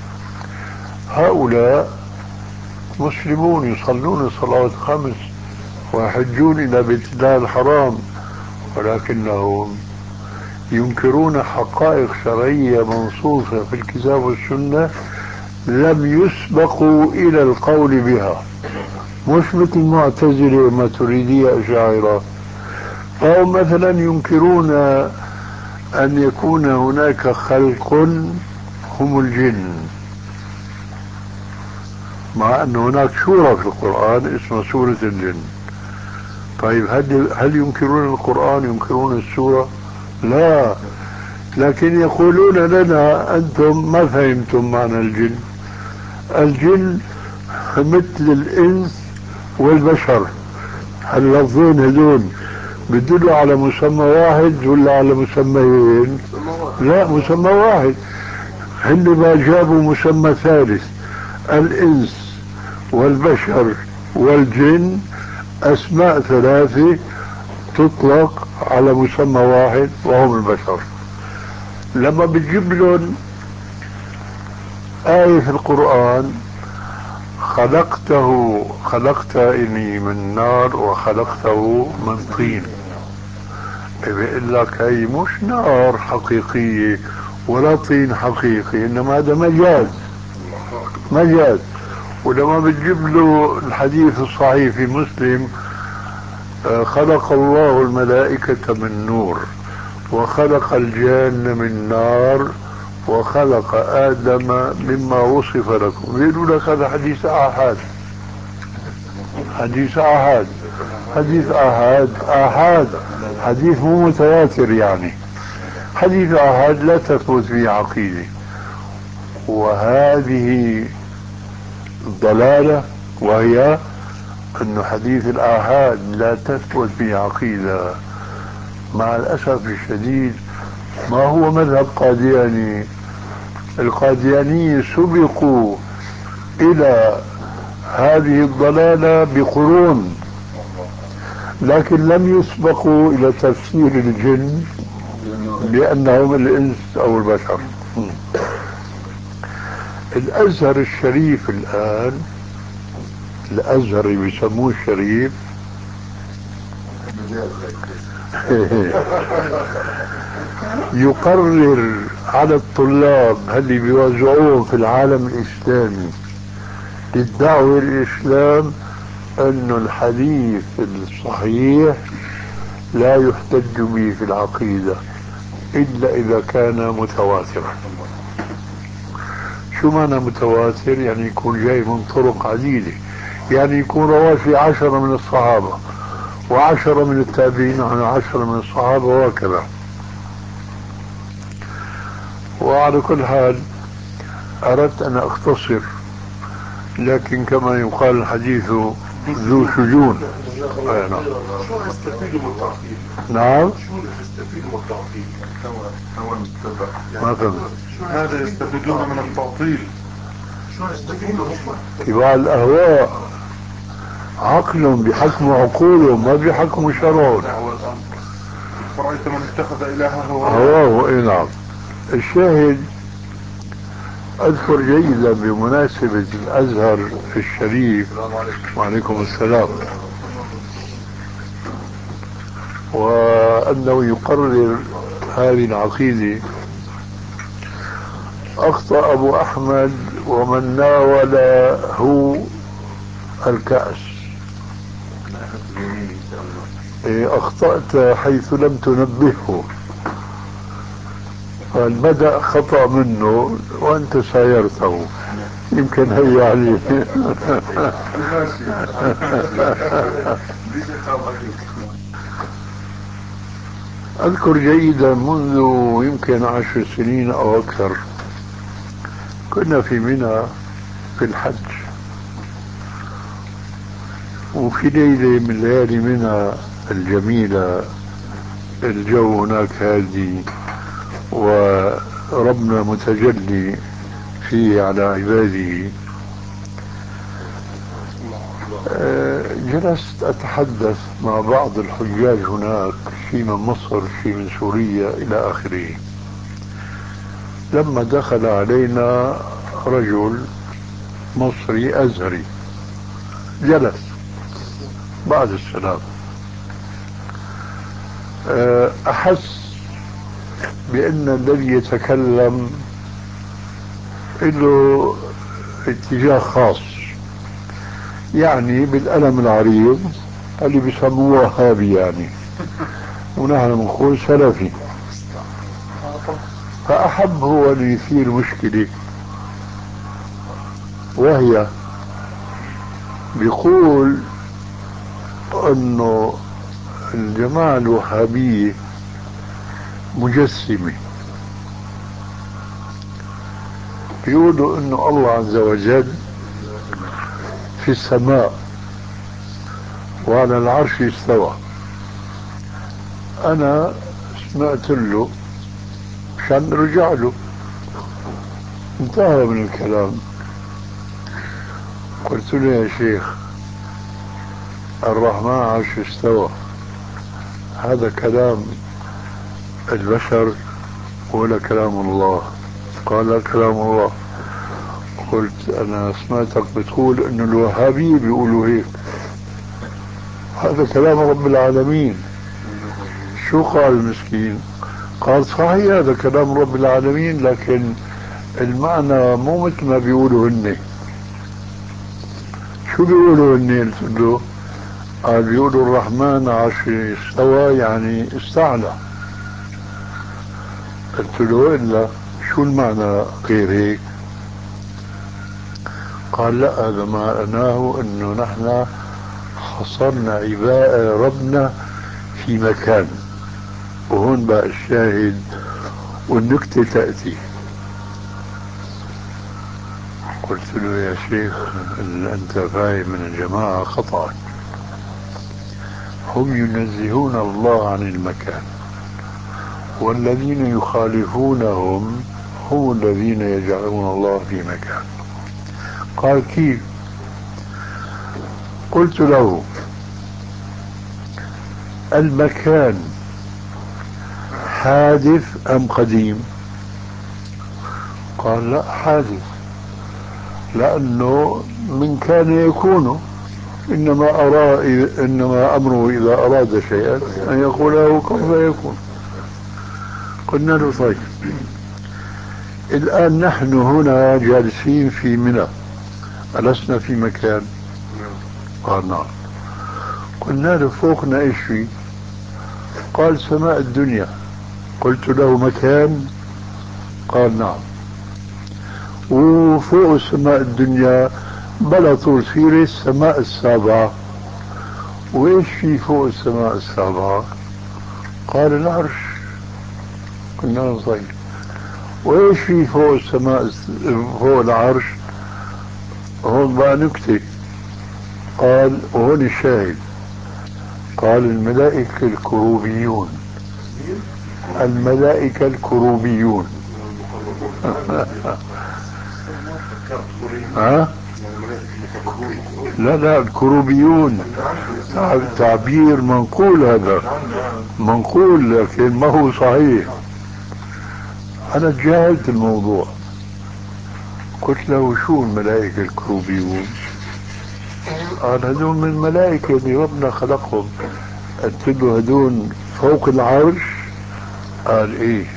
هؤلاء مسلمون يصلون الصلوات الخمس ويحجون إلى بيت الله الحرام، ولكنهم ينكرون حقائق شرعية منصوصة في الكتاب والسنة لم يسبقوا إلى القول بها، مش مثل المعتزلة والماتريدية أشاعرة. أو مثلا ينكرون أن يكون هناك خلق هم الجن، مع أن هناك سورة في القرآن اسمها سورة الجن. طيب هل ينكرون القرآن ينكرون السورة؟ لا، لكن يقولون لنا أنتم ما فهمتم معنى الجن. الجن مثل الإنس والبشر، اللفظين هذول بيدلوا على مسمى واحد ولا على مسميين؟ لا، مسمى واحد. هن ما جابوا مسمى ثالث، الإنس والبشر والجن، أسماء ثلاثة تطلق على مسمى واحد وهم البشر. لما بتجيب لهم آية في القرآن: خلقتني من نار وخلقته من طين، بيقول لك هي مش نار حقيقية ولا طين حقيقي، إنما هذا مجاز. ولما بتجيب له الحديث الصحيح في مسلم: خلق الله الملائكة من نور وخلق الجن من نار وخلق آدم مما وصف لكم، يقولوا لك هذا حديث آحاد. حديث مو متواتر، يعني حديث آحاد لا تثبت فيه عقيدة. وهذه ضلالة، وهي أن حديث الآحاد لا تثبت فيه عقيدة. مع الأسف الشديد ما هو مذهب قادياني. القاديانية سبقوا إلى هذه الضلالة بقرون، لكن لم يسبقوا إلى تفسير الجن بأنهم الإنس أو البشر. الأزهر الشريف الآن، الأزهر اللي بيسموه الشريف يقرر على الطلاب اللي بيوزعوهم في العالم الإسلامي للدعوة الإسلام أن الحديث الصحيح لا يحتج به في العقيدة إلا إذا كان متواترا. شو معنى متواتر؟ يعني يكون جاي من طرق عديدة، يعني يكون رواه في 10 من الصحابة و10 من التابعين عن 10 من الصحابة وهكذا. وعلى كل حال أردت أن أختصر، لكن كما يقال الحديث ذو شجون. نعم. شو يستفيدوا من التعطيل؟ نعم. شو يستفيدوا من التعطيل؟ هو المتبع. ما فهمت. هذا يستفيدون من التعطيل. شو يستفيدوا هم؟ تبع الأهواء، عقلهم بحكم عقولهم ما بحكم شرعهم. فرأيت من اتخذ إلهه هواه. نعم. الشاهد، أذكر جيدا بمناسبة الأزهر الشريف، وعليكم السلام، وأنه يقرر هذه العقيدة. أخطأ أبو أحمد ومن ناوله الكأس. أخطأت حيث لم تنبهه، فالبدأ خطأ منه وأنت سايرته، يمكن هي عليه. أذكر جيدا منذ يمكن 10 سنين أو أكثر كنا في منى في الحج، وفي ليلة من ليالي منى الجميلة، الجو هناك هادي وربنا متجلي فيه على عباده. جلست أتحدث مع بعض الحجاج هناك، في من مصر في من سوريا إلى آخره، لما دخل علينا رجل مصري أزهري جلس بعد السلام. أحس بأن الذي يتكلم له اتجاه خاص، يعني بالقلم العريض اللي بيسموه وهابي يعني، ونحن نقول سلفي. فأحب هو اللي يثير مشكلة، وهي بيقول انه الجماعة الوهابية مجسمة، بيقولوا انه الله عز وجل في السماء وعلى العرش استوى. انا سمعت له عشان نرجع له، انتهى من الكلام. قلت له يا شيخ الرحمن عرش استوى، هذا كلام البشر ولا كلام الله؟ قال لا كلام الله. قلت انا سمعتك بتقول انه الوهابية بيقولوا هيك، هذا كلام رب العالمين. شو قال المسكين؟ قال صحيح هذا كلام رب العالمين، لكن المعنى مو مثل ما بيقولوا هن. شو بيقولوا هن؟ قلت له قال بيقولوا الرحمن عرش استوى يعني استعلى. قلت له إلا شو المعنى غير هيك؟ قال لا، هذا معناه انه نحن حصرنا عباء ربنا في مكان. وهون بقى الشاهد والنكتة تأتي. قلت له يا شيخ أنت فاهم من الجماعة خطأ، هم ينزهون الله عن المكان، والذين يخالفونهم هم الذين يجعلون الله في مكان. قال كيف؟ قلت له المكان حادث أم قديم؟ قال لا حادث، لأنه من كان يكون، إنما أمره إذا أراد شيئا أن يقول له كن فيكون. قلنا له طيب الآن نحن هنا جالسين في منى، ألسنا في مكان؟ قال نعم. قلنا له فوقنا إيش في؟ قال سماء الدنيا. قلت له مكان؟ قال نعم. وفوق السماء الدنيا بلا طول سيرة السماء السابعة. وإيش في فوق السماء السابعة؟ قال العرش. قلنا له طيب وإيش في فوق السماء فوق العرش؟ هون بقى نكتة. قال وهون الشاهد، قال الملائكة الكروبيون. الملائكة الكروبيون. ها؟ لا الكروبيون تعبير منقول، هذا منقول لكن ما هو صحيح. أنا تجاهلت الموضوع. قلت له شو الملائكة الكروبيون؟ قال هذول من الملائكة اللي ربنا خلقهم. قلت له هذول فوق العرش؟ قال ايه.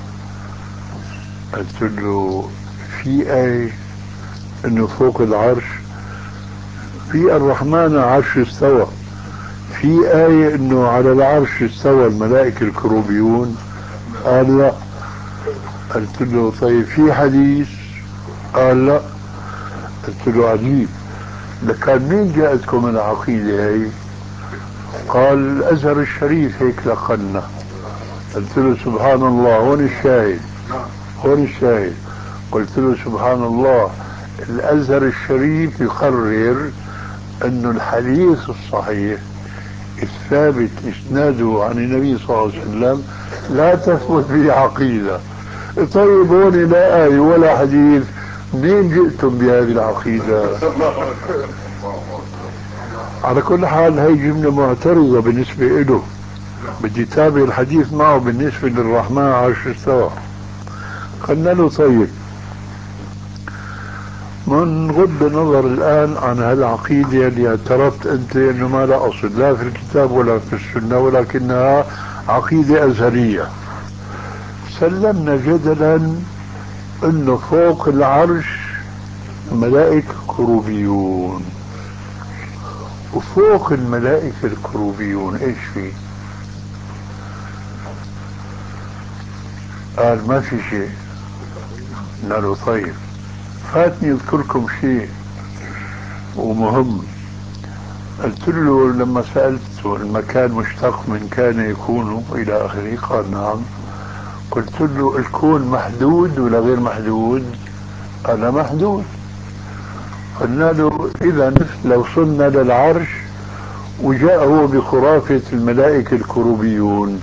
قلت له في آية انه فوق العرش؟ في الرحمن عرش استوى. في آية انه على العرش استوى الملائكة الكروبيون؟ قال لا. قلت له طيب في حديث؟ قال لا. قلت له عجيب، لكان مين جاءتكم العقيدة هي؟ قال الازهر الشريف هيك لقنا. قلت له سبحان الله، هون الشاهد، هون الشاهد. قلت له سبحان الله، الازهر الشريف يقرر انه الحديث الصحيح الثابت اسناده عن النبي صلى الله عليه وسلم لا تثبت به عقيدة. طيب هون لا آية ولا حديث، منين جئتم بهذه العقيدة؟ على كل حال هي جملة معترضة بالنسبة له، بدي تابع الحديث معه بالنسبة للرحمن عرش استوى. قلنا له طيب من غض النظر الآن عن هالعقيدة اللي اعترفت أنت أنه ما لا أصل لا في الكتاب ولا في السنة، ولكنها عقيدة أزهرية، سلمنا جدلا أنه فوق العرش ملائكة كروبيون، وفوق الملائكة الكروبيون ايش في؟ قال ما في شيء. قلنا له طيب فاتني اذكركم شيء ومهم. قلت له لما سألته المكان مشتق من كان يكون الى اخره، قال نعم. قلت له الكون محدود ولا غير محدود؟ قال محدود. قلنا له اذا لو صلنا للعرش وجاء هو بخرافة الملائكة الكروبيون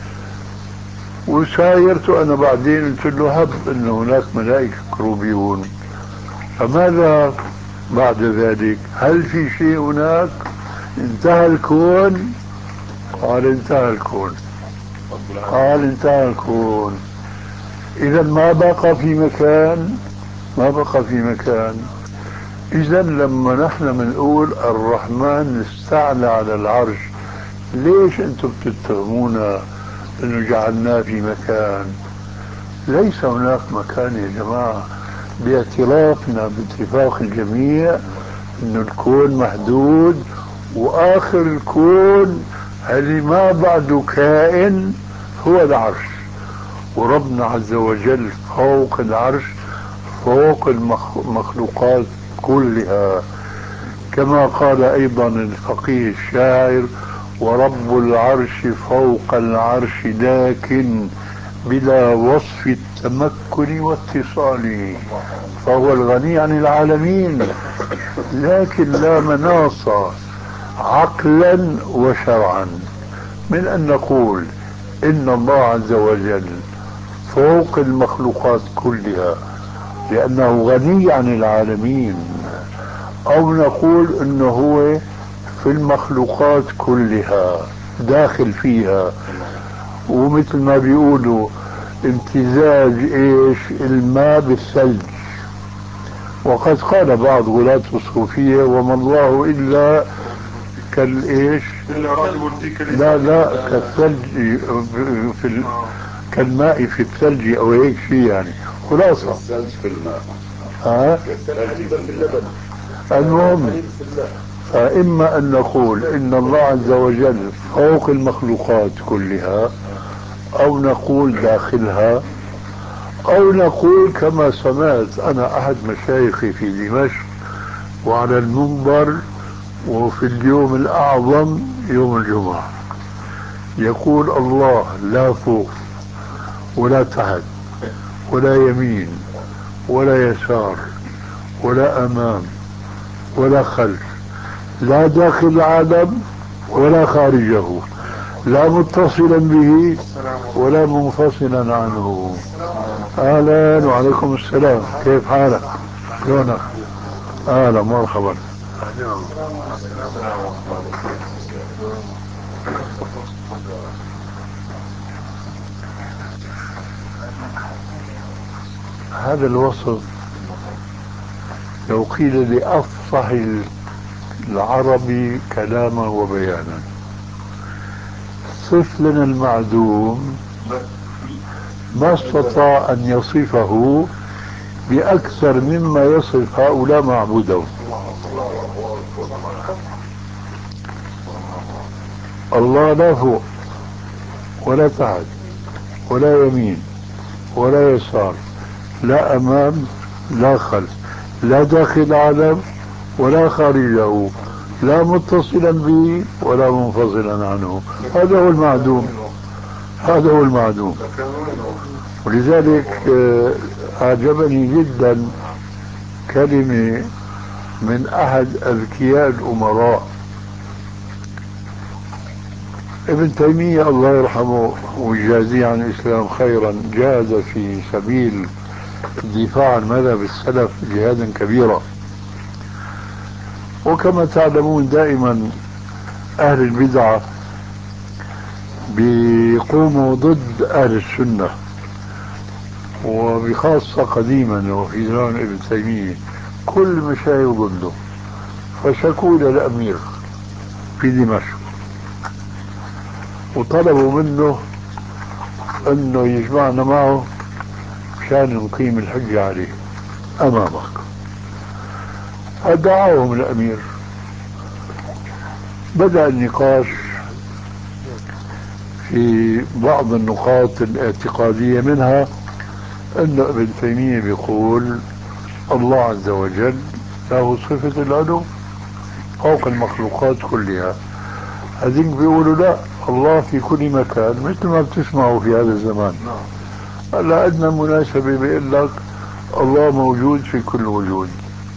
وسايرت أنا بعدين قلت له هب أن هناك ملائكة كروبيون، فماذا بعد ذلك؟ هل في شيء هناك؟ انتهى الكون؟ قال انتهى الكون. قال انتهى الكون، إذا ما بقى في مكان، ما بقى في مكان. إذا لما نحن بنقول الرحمن استعلى على العرش، ليش أنتم بتتهمونا أنه جعلناه في مكان؟ ليس هناك مكان يا جماعة، باعترافنا باتفاق الجميع أن الكون محدود، وآخر الكون اللي ما بعده كائن هو العرش، وربنا عز وجل فوق العرش، فوق المخلوقات كلها، كما قال أيضا الفقيه الشاعر ورب العرش فوق العرش لكن بلا وصف التمكن واتصال، فهو الغني عن العالمين لكن لا مناص عقلا وشرعا من أن نقول إن الله عز وجل فوق المخلوقات كلها لأنه غني عن العالمين، أو نقول إنه هو في المخلوقات كلها داخل فيها، ومثل ما بيقولوا امتزاج ايش الماء بالثلج. وقد قال بعض غلاة الصوفية وما الله إلا كالايش، لا كالثلج في كالماء في الثلج او هيك شيء يعني، خلاصة الثلج في الماء الثلج في اللبن. المهم، فإما أن نقول إن الله عز وجل فوق المخلوقات كلها، أو نقول داخلها، أو نقول كما سمعت أنا أحد مشايخي في دمشق وعلى المنبر وفي اليوم الأعظم يوم الجمعة يقول الله لا فوق ولا تحت ولا يمين ولا يسار ولا أمام ولا خلف، لا داخل العالم ولا خارجه، لا متصلا به ولا منفصلا عنه. اهلا وعليكم السلام، كيف حالك؟ شلونك؟ اهلا مرحبا. هذا الوصف لو قيل لأفصح العربي كلاما وبيانا صف لنا المعدوم، ما استطاع أن يصفه بأكثر مما يصف هؤلاء معبودهم. الله لا فوق ولا تحت ولا يمين ولا يسار، لا أمام لا خلف، لا داخل العالم ولا خارجه، لا متصلا به ولا منفصلا عنه. هذا هو المعدوم، هذا هو المعدوم. ولذلك أعجبني جدا كلمة من أحد أذكياء الأمراء ابن تيمية الله يرحمه ويجازيه عن الإسلام خيرا، جاهد في سبيل الدفاع عن مذهب السلف جهادا كبيرا. وكما تعلمون دائما أهل البدعة بيقوموا ضد أهل السنة، وبخاصة قديما وفي زمان ابن تيمية كل مشايخ ضده، فشكوا إلى الأمير في دمشق وطلبوا منه أنه يجمعنا معه مشان نقيم الحجة عليه أمامك. فدعاهم الأمير، بدأ النقاش في بعض النقاط الاعتقادية، منها أن ابن تيمية بيقول الله عز وجل له صفة العلو فوق المخلوقات كلها. هذين بيقولوا لا، الله في كل مكان مثل ما بتسمعوا في هذا الزمان. هلا أدنى مناسبة بيقول لك الله موجود في كل وجود.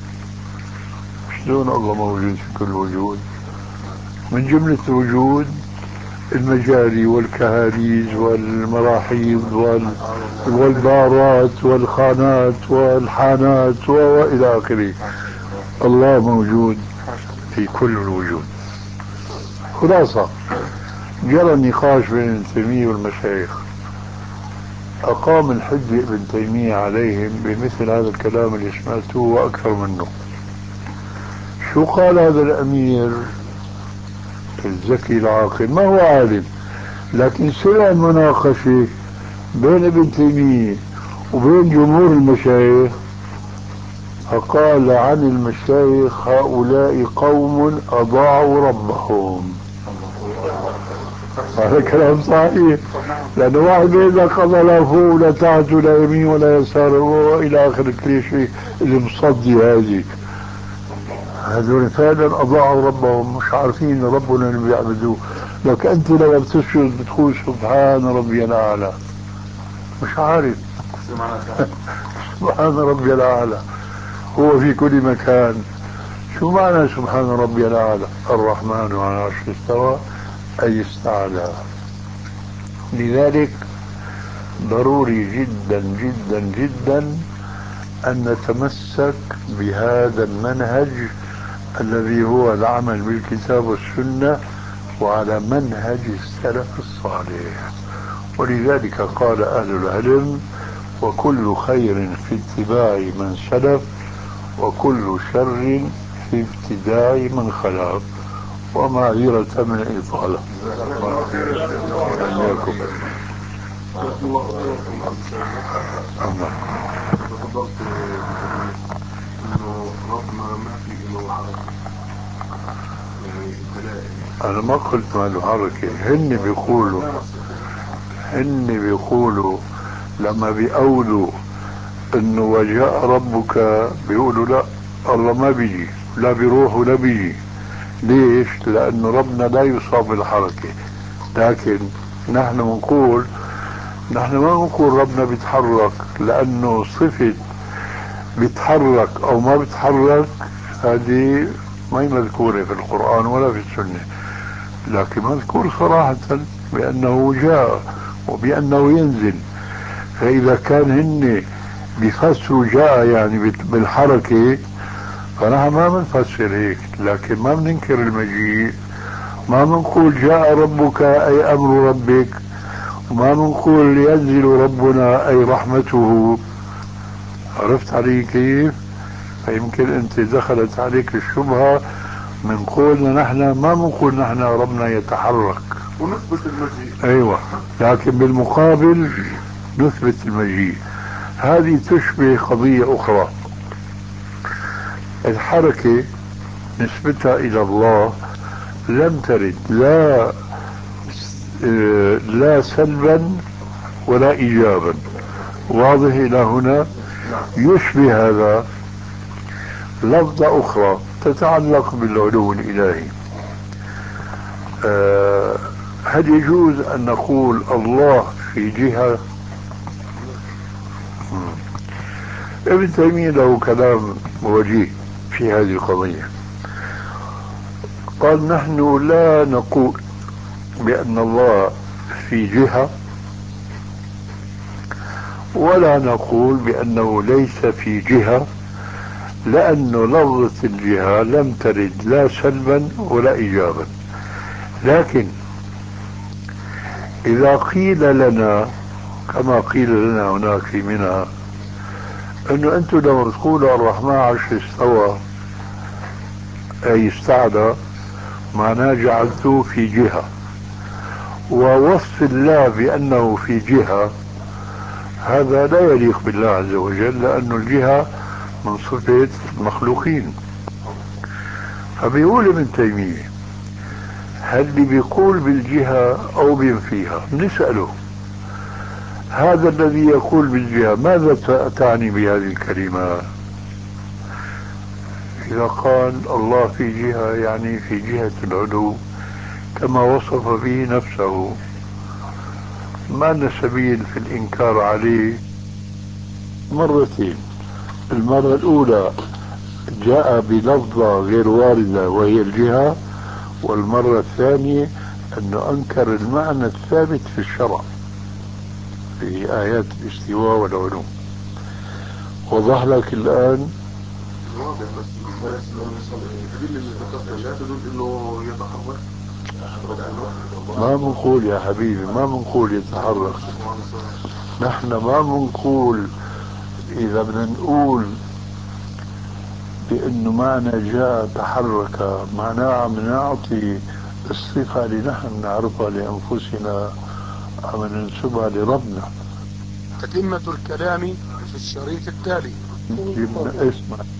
شلون الله موجود في كل وجود؟ من جملة الوجود المجاري والكهاليز والمراحيض والبارات والخانات والحانات وإلى آخره. الله موجود في كل الوجود. خلاصة جرى النقاش بين ابن تيمية والمشايخ، أقام الحجة ابن تيمية عليهم بمثل هذا الكلام اللي سمعتوه وأكثر منه. شو قال هذا الأمير الذكي العاقل؟ ما هو عالم، لكن سمع المناقشة بين ابن تيمية وبين جمهور المشايخ، فقال عن المشايخ هؤلاء قوم أضاعوا ربهم. هذا كلام صحيح، لأن واحد يقول لك الله لا فوق ولا تحت ولا يمين ولا يسار وإلى آخر الكليشيه اللي مصدي هذه. هذول فعلا أضاعوا ربهم، مش عارفين ربنا اللي بيعبدوه. لك أنت لما بتسجد بتقول سبحان ربي الأعلى، مش عارف سبحان ربي الأعلى هو في كل مكان. شو معنى سبحان ربي الأعلى؟ الرحمن على العرش استوى أي استعلى. لذلك ضروري جدا جدا جدا أن نتمسك بهذا المنهج الذي هو العمل بالكتاب والسنة وعلى منهج السلف الصالح. ولذلك قال أهل العلم وكل خير في اتباع من سلف وكل شر في ابتداع من خلف. ومعذرة من الإطالة. أنا ما قلت ما له حركة، هن بيقولوا لما بيقولوا انه وجاء ربك بيقولوا لا، الله ما بيجي لا بيروح ولا بيجي. ليش؟ لأنه ربنا لا يصاب بالحركة. لكن نحن بنقول، نحن ما بنقول ربنا بيتحرك، لأنه صفة بيتحرك أو ما بيتحرك هذه ما هي مذكورة في القرآن ولا في السنة، لكن مذكور صراحة بأنه جاء وبأنه ينزل. فإذا كان هن بيفسروا جاء يعني بالحركة، فنحن ما بنفسر هيك، لكن ما بننكر المجيء. ما بنقول جاء ربك أي أمر ربك، وما بنقول ينزل ربنا أي رحمته. عرفت علي كيف؟ فيمكن أنت دخلت عليك الشبهة من قولنا نحن ما بنقول نحن ربنا يتحرك، ونثبت المجيء. ايوه، لكن بالمقابل نثبت المجيء. هذه تشبه قضية أخرى. الحركة نسبتها إلى الله لم ترد لا سلبا ولا إيجابا. واضح إلى هنا؟ يشبه هذا لفظة أخرى تتعلق بالعلو الإلهي. هل يجوز أن نقول الله في جهة؟ ابن تيمية له كلام وجيه في هذه القضية. قال نحن لا نقول بأن الله في جهة، ولا نقول بأنه ليس في جهة، لأن لفظة الجهة لم ترد لا سلبا ولا إيجابا. لكن إذا قيل لنا كما قيل لنا هناك في منى أنه أنتم لما تقولوا الرحمن عرش استوى أي استعلى، معناه جعلتوه في جهة، ووصف الله بأنه في جهة هذا لا يليق بالله عز وجل، لأن الجهة من صفة المخلوقين. فبيقول ابن تيمية هل اللي بيقول بالجهة أو بينفيها بنسأله هذا الذي يقول بالجهة ماذا تعني بهذه الكلمة؟ إذا قال الله في جهة يعني في جهة العلو كما وصف به نفسه، ما لنا سبيل في الإنكار عليه مرتين. المرة الأولى جاء بلفظة غير واردة وهي الجهة، والمرة الثانية أنه أنكر المعنى الثابت في الشرع في آيات الاستواء والعلو. وضح لك الآن؟ واضح، بس الدليل اللي ذكرته لا تدل انه يتحرك. ما بنقول يا حبيبي، ما بنقول يتحرك. نحن ما بنقول، إذا بدنا نقول بأنه معنى جاء تحرك معناه عم نعطي الصفة اللي نحن نعرفها لأنفسنا، عم ننسبها لربنا. تتمة الكلام في الشريط التالي. اسمع